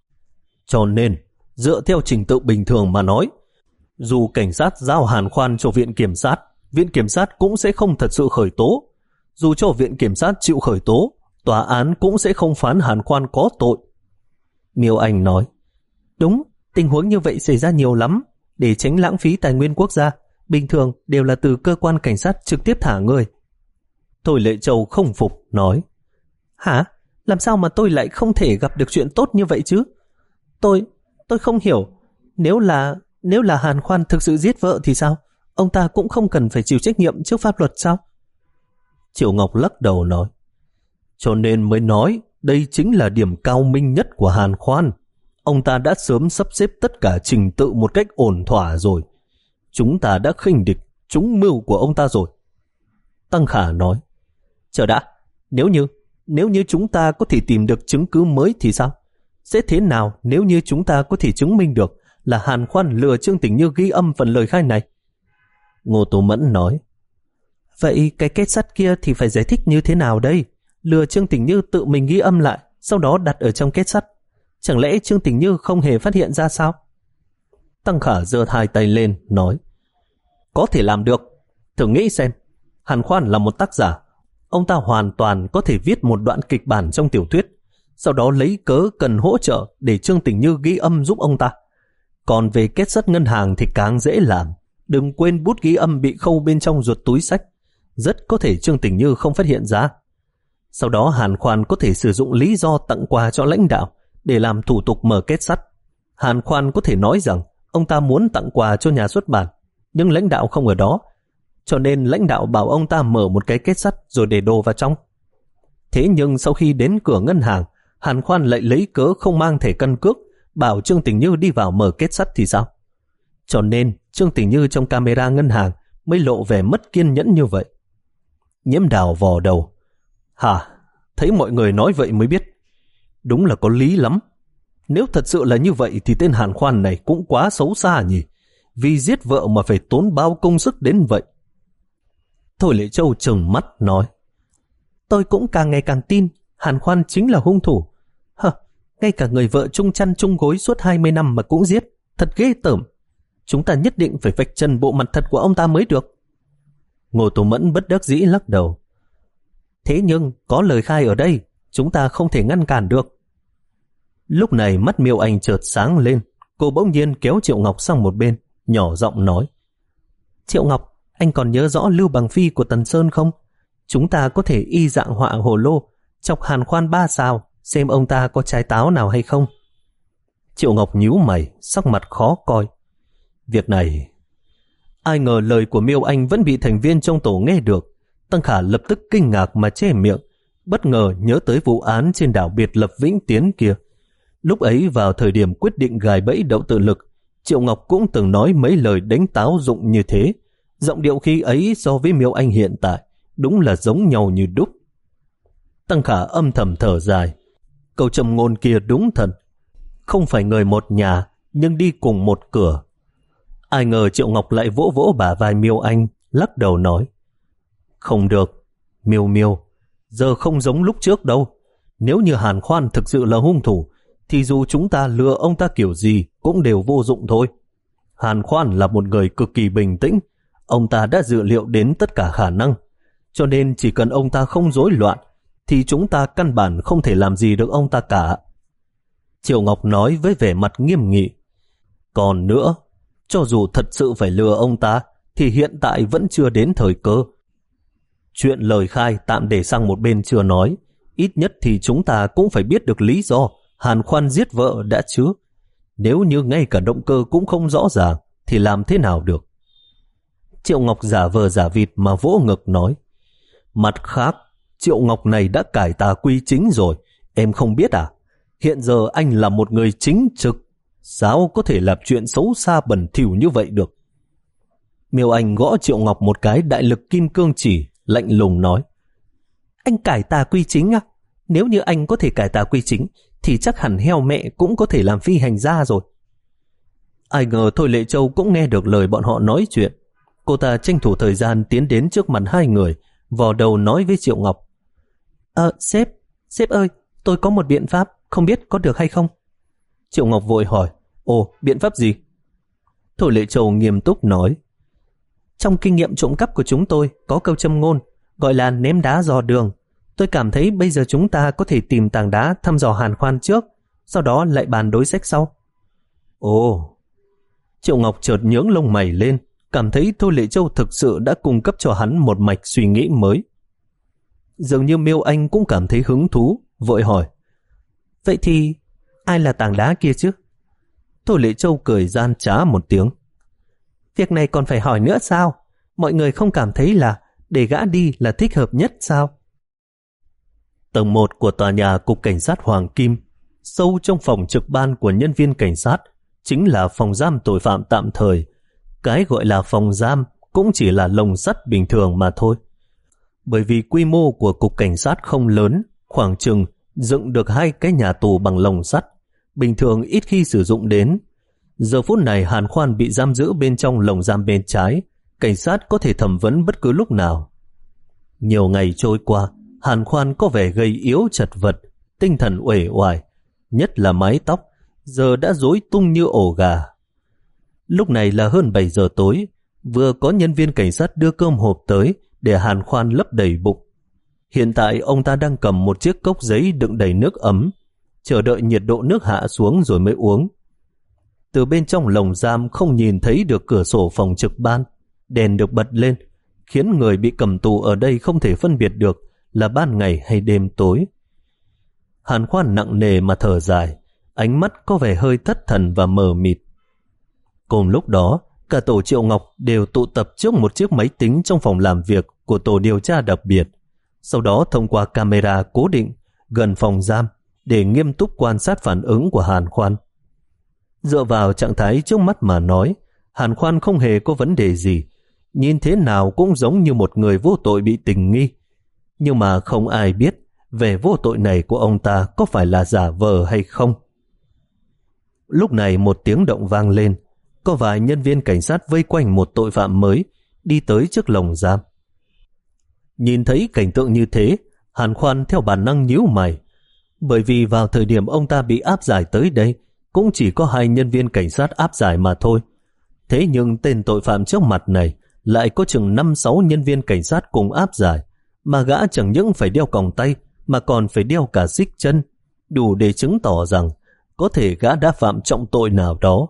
Cho nên, dựa theo trình tự bình thường mà nói, dù cảnh sát giao Hàn Khoan cho viện kiểm sát, viện kiểm sát cũng sẽ không thật sự khởi tố. Dù cho viện kiểm sát chịu khởi tố, tòa án cũng sẽ không phán Hàn Khoan có tội. Miêu Anh nói, đúng, tình huống như vậy xảy ra nhiều lắm. Để tránh lãng phí tài nguyên quốc gia, bình thường đều là từ cơ quan cảnh sát trực tiếp thả người. Thôi Lệ Châu không phục, nói, hả? Làm sao mà tôi lại không thể gặp được chuyện tốt như vậy chứ? Tôi, tôi không hiểu. Nếu là, nếu là Hàn Khoan thực sự giết vợ thì sao? Ông ta cũng không cần phải chịu trách nhiệm trước pháp luật sao? Triệu Ngọc lắc đầu nói, cho nên mới nói đây chính là điểm cao minh nhất của Hàn Khoan. Ông ta đã sớm sắp xếp tất cả trình tự một cách ổn thỏa rồi. Chúng ta đã khinh địch trúng mưu của ông ta rồi. Tăng Khả nói, chờ đã, nếu như, nếu như chúng ta có thể tìm được chứng cứ mới thì sao? Sẽ thế nào nếu như chúng ta có thể chứng minh được là Hàn Khoan lừa Trương Tình Như ghi âm phần lời khai này? Ngô Tú Mẫn nói, vậy cái kết sắt kia thì phải giải thích như thế nào đây? Lừa Trương Tình Như tự mình ghi âm lại, sau đó đặt ở trong kết sắt. Chẳng lẽ Trương Tình Như không hề phát hiện ra sao? Tăng Khả giơ hai tay lên, nói, có thể làm được. Thử nghĩ xem, Hàn Khoan là một tác giả. Ông ta hoàn toàn có thể viết một đoạn kịch bản trong tiểu thuyết, sau đó lấy cớ cần hỗ trợ để Trương Tình Như ghi âm giúp ông ta. Còn về kết sắt ngân hàng thì càng dễ làm. Đừng quên bút ghi âm bị khâu bên trong ruột túi xách. Rất có thể Trương Tình Như không phát hiện ra. Sau đó Hàn Khoan có thể sử dụng lý do tặng quà cho lãnh đạo để làm thủ tục mở kết sắt. Hàn Khoan có thể nói rằng ông ta muốn tặng quà cho nhà xuất bản, nhưng lãnh đạo không ở đó, cho nên lãnh đạo bảo ông ta mở một cái kết sắt rồi để đồ vào trong. Thế nhưng sau khi đến cửa ngân hàng, Hàn Khoan lại lấy cớ không mang thẻ căn cước, bảo Trương Tình Như đi vào mở kết sắt thì sao? Cho nên Trương Tình Như trong camera ngân hàng mới lộ vẻ mất kiên nhẫn như vậy. Nhiễm Đào vò đầu, hả? Thấy mọi người nói vậy mới biết. Đúng là có lý lắm. Nếu thật sự là như vậy thì tên Hàn Khoan này cũng quá xấu xa nhỉ. Vì giết vợ mà phải tốn bao công sức đến vậy. Thôi Lệ Châu trừng mắt nói, tôi cũng càng ngày càng tin Hàn Khoan chính là hung thủ. Hờ, ngay cả người vợ chung chăn chung gối suốt hai mươi năm mà cũng giết, thật ghê tởm. Chúng ta nhất định phải vạch trần bộ mặt thật của ông ta mới được. Ngô Tú Mẫn bất đắc dĩ lắc đầu, thế nhưng có lời khai ở đây, chúng ta không thể ngăn cản được. Lúc này mắt Miêu Anh chợt sáng lên, cô bỗng nhiên kéo Triệu Ngọc sang một bên, nhỏ giọng nói, Triệu Ngọc, anh còn nhớ rõ Lưu Bằng Phi của Tần Sơn không? Chúng ta có thể y dạng họa hồ lô, chọc Hàn Khoan ba sao, xem ông ta có trái táo nào hay không. Triệu Ngọc nhíu mày, sắc mặt khó coi. Việc này... Ai ngờ lời của Miêu Anh vẫn bị thành viên trong tổ nghe được. Tăng Khả lập tức kinh ngạc mà che miệng, bất ngờ nhớ tới vụ án trên đảo biệt lập Vĩnh Tiến kia. Lúc ấy vào thời điểm quyết định gài bẫy Đậu Tự Lực, Triệu Ngọc cũng từng nói mấy lời đánh táo dụng như thế. Giọng điệu khi ấy so với Miêu Anh hiện tại đúng là giống nhau như đúc. Tăng Khả âm thầm thở dài. Câu trầm ngôn kia đúng thật. Không phải người một nhà, nhưng đi cùng một cửa. Ai ngờ Triệu Ngọc lại vỗ vỗ bả vai Miêu Anh, lắc đầu nói, không được, Miêu Miêu, giờ không giống lúc trước đâu. Nếu như Hàn Khoan thực sự là hung thủ, thì dù chúng ta lừa ông ta kiểu gì cũng đều vô dụng thôi. Hàn Khoan là một người cực kỳ bình tĩnh, ông ta đã dự liệu đến tất cả khả năng, cho nên chỉ cần ông ta không rối loạn, thì chúng ta căn bản không thể làm gì được ông ta cả. Triệu Ngọc nói với vẻ mặt nghiêm nghị. Còn nữa, cho dù thật sự phải lừa ông ta, thì hiện tại vẫn chưa đến thời cơ. Chuyện lời khai tạm để sang một bên chưa nói, ít nhất thì chúng ta cũng phải biết được lý do Hàn Khoan giết vợ đã chứ. Nếu như ngay cả động cơ cũng không rõ ràng, thì làm thế nào được? Triệu Ngọc giả vờ giả vịt mà vỗ ngực nói, mặt khác, Triệu Ngọc này đã cải tà quy chính rồi, em không biết à? Hiện giờ anh là một người chính trực, sao có thể làm chuyện xấu xa bẩn thỉu như vậy được? Miêu Anh gõ Triệu Ngọc một cái đại lực kim cương chỉ, lạnh lùng nói, anh cải tà quy chính à? Nếu như anh có thể cải tà quy chính, thì chắc hẳn heo mẹ cũng có thể làm phi hành gia rồi. Ai ngờ Thôi Lệ Châu cũng nghe được lời bọn họ nói chuyện. Cô ta tranh thủ thời gian tiến đến trước mặt hai người, vò đầu nói với Triệu Ngọc. Ờ, sếp, sếp ơi, tôi có một biện pháp, không biết có được hay không? Triệu Ngọc vội hỏi, ồ, biện pháp gì? Thôi Lệ Châu nghiêm túc nói, trong kinh nghiệm trộm cắp của chúng tôi có câu châm ngôn, gọi là ném đá dò đường. Tôi cảm thấy bây giờ chúng ta có thể tìm tảng đá thăm dò Hàn Khoan trước, sau đó lại bàn đối sách sau. Ồ, Triệu Ngọc chợt nhướng lông mày lên, cảm thấy Thôi Lệ Châu thực sự đã cung cấp cho hắn một mạch suy nghĩ mới. Dường như Miêu Anh cũng cảm thấy hứng thú, vội hỏi, vậy thì ai là tảng đá kia chứ? Thôi Lệ Châu cười gian trá một tiếng. Việc này còn phải hỏi nữa sao? Mọi người không cảm thấy là để gã đi là thích hợp nhất sao? Tầng một của tòa nhà Cục Cảnh sát Hoàng Kim, sâu trong phòng trực ban của nhân viên cảnh sát, chính là phòng giam tội phạm tạm thời. Cái gọi là phòng giam cũng chỉ là lồng sắt bình thường mà thôi. Bởi vì quy mô của Cục Cảnh sát không lớn, khoảng chừng dựng được hai cái nhà tù bằng lồng sắt, bình thường ít khi sử dụng đến. Giờ phút này Hàn Khoan bị giam giữ bên trong lồng giam bên trái, cảnh sát có thể thẩm vấn bất cứ lúc nào. Nhiều ngày trôi qua, Hàn Khoan có vẻ gầy yếu chật vật, tinh thần uể oải, nhất là mái tóc, giờ đã rối tung như ổ gà. Lúc này là hơn bảy giờ tối, vừa có nhân viên cảnh sát đưa cơm hộp tới để Hàn Khoan lấp đầy bụng. Hiện tại ông ta đang cầm một chiếc cốc giấy đựng đầy nước ấm, chờ đợi nhiệt độ nước hạ xuống rồi mới uống. Từ bên trong lồng giam không nhìn thấy được cửa sổ phòng trực ban, đèn được bật lên, khiến người bị cầm tù ở đây không thể phân biệt được là ban ngày hay đêm tối. Hàn Khoan nặng nề mà thở dài, ánh mắt có vẻ hơi thất thần và mờ mịt. Cùng lúc đó, cả tổ Triệu Ngọc đều tụ tập trước một chiếc máy tính trong phòng làm việc của tổ điều tra đặc biệt, sau đó thông qua camera cố định gần phòng giam để nghiêm túc quan sát phản ứng của Hàn Khoan. Dựa vào trạng thái trước mắt mà nói, Hàn Khoan không hề có vấn đề gì, nhìn thế nào cũng giống như một người vô tội bị tình nghi. Nhưng mà không ai biết về vô tội này của ông ta có phải là giả vờ hay không. Lúc này một tiếng động vang lên, có vài nhân viên cảnh sát vây quanh một tội phạm mới đi tới trước lồng giam. Nhìn thấy cảnh tượng như thế, Hàn Khoan theo bản năng nhíu mày, bởi vì vào thời điểm ông ta bị áp giải tới đây cũng chỉ có hai nhân viên cảnh sát áp giải mà thôi. Thế nhưng tên tội phạm trước mặt này lại có chừng năm sáu nhân viên cảnh sát cùng áp giải, mà gã chẳng những phải đeo còng tay mà còn phải đeo cả xích chân, đủ để chứng tỏ rằng có thể gã đã phạm trọng tội nào đó.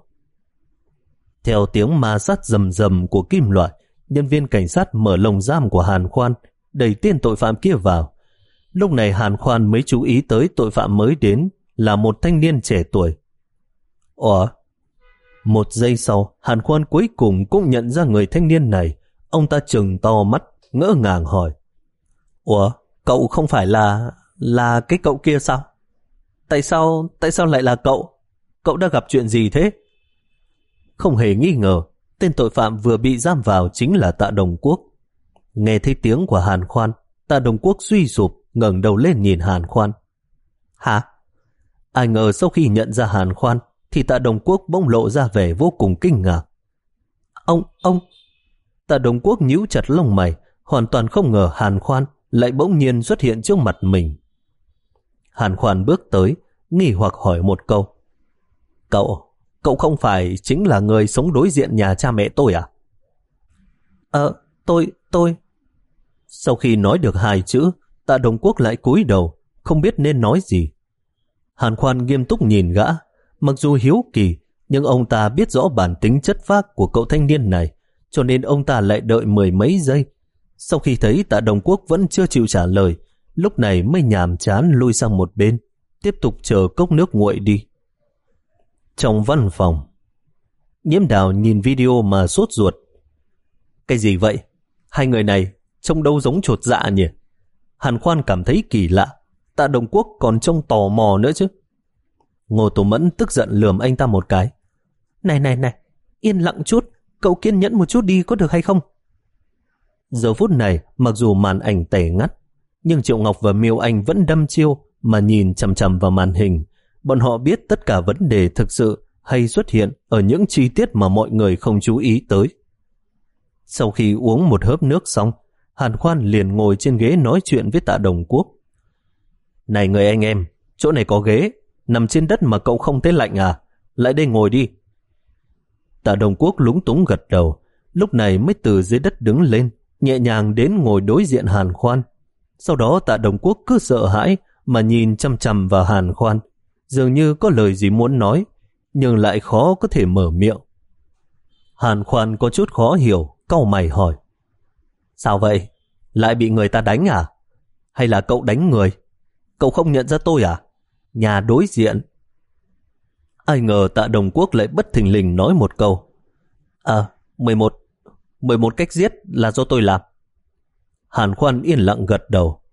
Theo tiếng ma sát rầm rầm của kim loại, nhân viên cảnh sát mở lồng giam của Hàn Khoan, đẩy tên tội phạm kia vào. Lúc này Hàn Khoan mới chú ý tới tội phạm mới đến là một thanh niên trẻ tuổi. Ủa? Một giây sau, Hàn Khoan cuối cùng cũng nhận ra người thanh niên này. Ông ta trừng to mắt, ngỡ ngàng hỏi, ủa, cậu không phải là... là cái cậu kia sao? Tại sao... tại sao lại là cậu? Cậu đã gặp chuyện gì thế? Không hề nghi ngờ, tên tội phạm vừa bị giam vào chính là Tạ Đồng Quốc. Nghe thấy tiếng của Hàn Khoan, Tạ Đồng Quốc suy sụp, ngẩng đầu lên nhìn Hàn Khoan. Hả? Ai ngờ sau khi nhận ra Hàn Khoan, thì Tạ Đồng Quốc bỗng lộ ra vẻ vô cùng kinh ngạc. Ông, ông... Tạ Đồng Quốc nhíu chặt lông mày, hoàn toàn không ngờ Hàn Khoan lại bỗng nhiên xuất hiện trước mặt mình. Hàn Khoan bước tới, nghi hoặc hỏi một câu. Cậu, cậu không phải chính là người sống đối diện nhà cha mẹ tôi à? Ờ, tôi, tôi... Sau khi nói được hai chữ, Tạ Đồng Quốc lại cúi đầu, không biết nên nói gì. Hàn Khoan nghiêm túc nhìn gã, mặc dù hiếu kỳ, nhưng ông ta biết rõ bản tính chất phác của cậu thanh niên này, cho nên ông ta lại đợi mười mấy giây. Sau khi thấy Tạ Đồng Quốc vẫn chưa chịu trả lời, lúc này mới nhàm chán lui sang một bên, tiếp tục chờ cốc nước nguội đi. Trong văn phòng, Nhiễm Đào nhìn video mà sốt ruột. Cái gì vậy? Hai người này trông đâu giống chột dạ nhỉ? Hàn Khoan cảm thấy kỳ lạ, Tạ Đồng Quốc còn trông tò mò nữa chứ. Ngô Tố Mẫn tức giận lườm anh ta một cái. Này này này, yên lặng chút, cậu kiên nhẫn một chút đi có được hay không? Giờ phút này, mặc dù màn ảnh tẻ ngắt, nhưng Triệu Ngọc và Miêu Anh vẫn đăm chiêu mà nhìn chằm chằm vào màn hình, Bọn họ biết tất cả vấn đề thực sự hay xuất hiện ở những chi tiết mà mọi người không chú ý tới. Sau khi uống một hớp nước xong, Hàn Khoan liền ngồi trên ghế nói chuyện với Tạ Đồng Quốc. Này người anh em, chỗ này có ghế, nằm trên đất mà cậu không thấy lạnh à? Lại đây ngồi đi. Tạ Đồng Quốc lúng túng gật đầu, lúc này mới từ dưới đất đứng lên, nhẹ nhàng đến ngồi đối diện Hàn Khoan. Sau đó Tạ Đồng Quốc cứ sợ hãi mà nhìn chăm chăm vào Hàn Khoan, dường như có lời gì muốn nói, nhưng lại khó có thể mở miệng. Hàn Khoan có chút khó hiểu, cau mày hỏi. Sao vậy? Lại bị người ta đánh à? Hay là cậu đánh người? Cậu không nhận ra tôi à? Nhà đối diện. Ai ngờ Tạ Đồng Quốc lại bất thình lình nói một câu. À, mười một, mười một cách giết là do tôi làm. Hàn Khoan yên lặng gật đầu.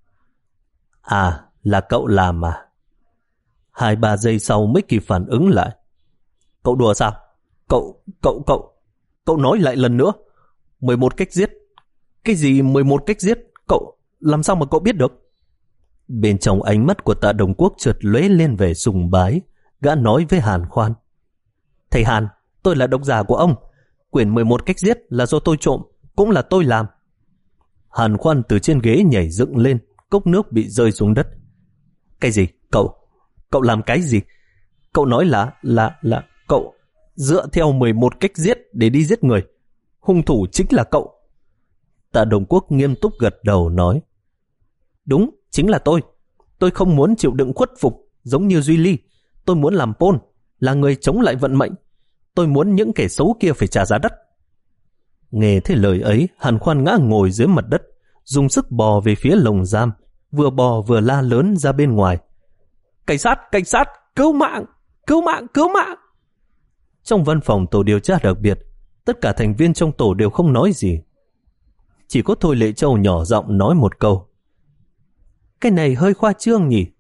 À, là cậu làm à? Hai ba giây sau mới kịp phản ứng lại. Cậu đùa sao? Cậu, cậu, cậu, cậu nói lại lần nữa. mười một cách giết. Cái gì mười một cách giết? Cậu, làm sao mà cậu biết được? Bên trong ánh mắt của Tạ Đồng Quốc chợt lóe lên vẻ sùng bái, gã nói với Hàn Khoan. Thầy Hàn, tôi là độc giả của ông. Quyển mười một cách giết là do tôi trộm, cũng là tôi làm. Hàn Khoan từ trên ghế nhảy dựng lên, cốc nước bị rơi xuống đất. Cái gì? Cậu? Cậu làm cái gì? Cậu nói là, là, là, cậu dựa theo mười một cách giết để đi giết người. Hung thủ chính là cậu. Tạ Đồng Quốc nghiêm túc gật đầu nói. Đúng, chính là tôi. Tôi không muốn chịu đựng khuất phục giống như Duy Ly. Tôi muốn làm Paul, là người chống lại vận mệnh. Tôi muốn những kẻ xấu kia phải trả giá đắt. Nghe thấy lời ấy, Hàn Khoan ngã ngồi dưới mặt đất, dùng sức bò về phía lồng giam, vừa bò vừa la lớn ra bên ngoài. Cảnh sát, cảnh sát, cứu mạng, cứu mạng, cứu mạng. Trong văn phòng tổ điều tra đặc biệt, tất cả thành viên trong tổ đều không nói gì. Chỉ có Thôi Lệ Châu nhỏ giọng nói một câu. Cái này hơi khoa trương nhỉ?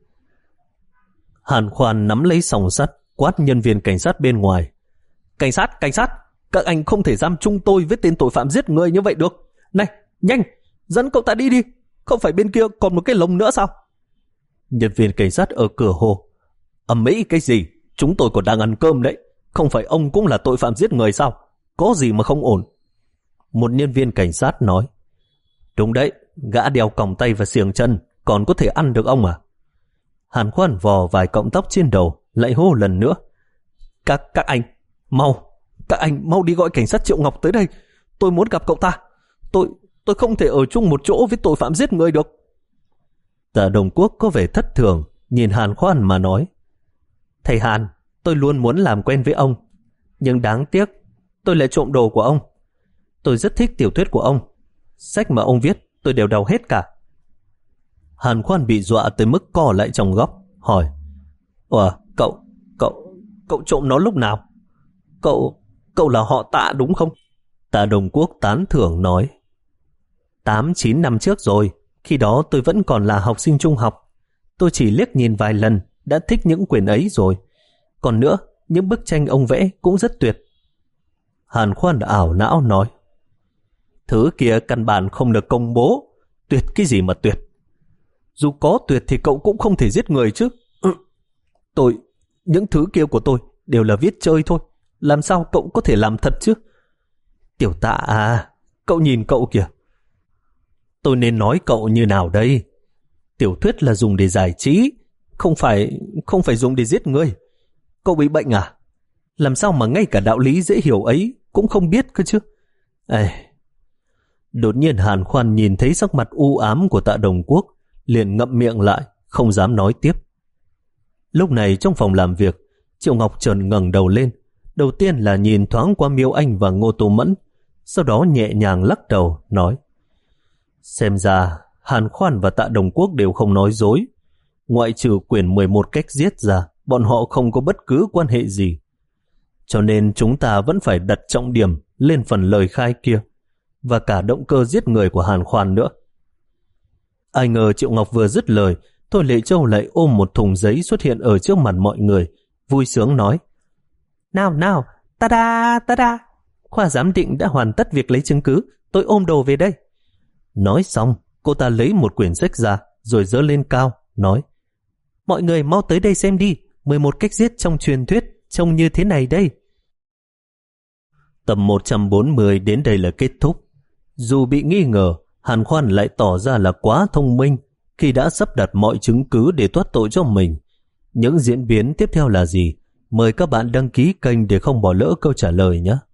Hàn Khoan nắm lấy sòng sắt, quát nhân viên cảnh sát bên ngoài. Cảnh sát, cảnh sát, các anh không thể giam chung tôi với tên tội phạm giết người như vậy được. Này, nhanh, dẫn cậu ta đi đi. Không phải bên kia còn một cái lồng nữa sao? Nhân viên cảnh sát ở cửa hồ. Ầm ĩ cái gì? Chúng tôi còn đang ăn cơm đấy. Không phải ông cũng là tội phạm giết người sao? Có gì mà không ổn? Một nhân viên cảnh sát nói. Đúng đấy, gã đeo còng tay và xiềng chân, còn có thể ăn được ông à? Hàn Khoan vò vài cọng tóc trên đầu, lại hô lần nữa. Các, các anh, mau, các anh mau đi gọi cảnh sát Triệu Ngọc tới đây. Tôi muốn gặp cậu ta. Tôi, tôi không thể ở chung một chỗ với tội phạm giết người được. Tạ Đồng Quốc có vẻ thất thường, nhìn Hàn Khoan mà nói. Thầy Hàn, tôi luôn muốn làm quen với ông, nhưng đáng tiếc, tôi lại trộm đồ của ông. Tôi rất thích tiểu thuyết của ông. Sách mà ông viết, tôi đều đọc hết cả. Hàn Khoan bị dọa tới mức co lại trong góc, hỏi. Ủa, cậu, cậu, cậu trộm nó lúc nào? Cậu, cậu là họ Tạ đúng không? Tạ Đồng Quốc tán thưởng nói. Tám, chín năm trước rồi, khi đó tôi vẫn còn là học sinh trung học. Tôi chỉ liếc nhìn vài lần, đã thích những quyển ấy rồi. Còn nữa, những bức tranh ông vẽ cũng rất tuyệt. Hàn Khoan ảo não nói. Thứ kia căn bản không được công bố. Tuyệt cái gì mà tuyệt? Dù có tuyệt thì cậu cũng không thể giết người chứ. Ừ. Tôi, những thứ kia của tôi đều là viết chơi thôi. Làm sao cậu có thể làm thật chứ? Tiểu Tạ à, cậu nhìn cậu kìa. Tôi nên nói cậu như nào đây? Tiểu thuyết là dùng để giải trí, không phải không phải dùng để giết người. Cậu bị bệnh à? Làm sao mà ngay cả đạo lý dễ hiểu ấy cũng không biết cơ chứ? Ê. Đột nhiên Hàn Khoan nhìn thấy sắc mặt u ám của Tạ Đồng Quốc, liền ngậm miệng lại, không dám nói tiếp. Lúc này trong phòng làm việc, Triệu Ngọc Trần ngẩng đầu lên, đầu tiên là nhìn thoáng qua Miêu Anh và Ngô Tô Mẫn, sau đó nhẹ nhàng lắc đầu, nói. Xem ra Hàn Khoan và Tạ Đồng Quốc đều không nói dối. Ngoại trừ quyển mười một cách giết ra, bọn họ không có bất cứ quan hệ gì. Cho nên chúng ta vẫn phải đặt trọng điểm lên phần lời khai kia, và cả động cơ giết người của Hàn Khoan nữa. Ai ngờ Triệu Ngọc vừa dứt lời, Thôi Lệ Châu lại ôm một thùng giấy xuất hiện ở trước mặt mọi người, vui sướng nói. Nào nào, ta-da, ta-da, khoa giám định đã hoàn tất việc lấy chứng cứ, tôi ôm đồ về đây. Nói xong, cô ta lấy một quyển sách ra, rồi giơ lên cao, nói. Mọi người mau tới đây xem đi, mười một cách giết trong truyền thuyết trông như thế này đây. Tập một trăm bốn mươi đến đây là kết thúc. Dù bị nghi ngờ, Hàn Khoan lại tỏ ra là quá thông minh khi đã sắp đặt mọi chứng cứ để thoát tội cho mình. Những diễn biến tiếp theo là gì? Mời các bạn đăng ký kênh để không bỏ lỡ câu trả lời nhé.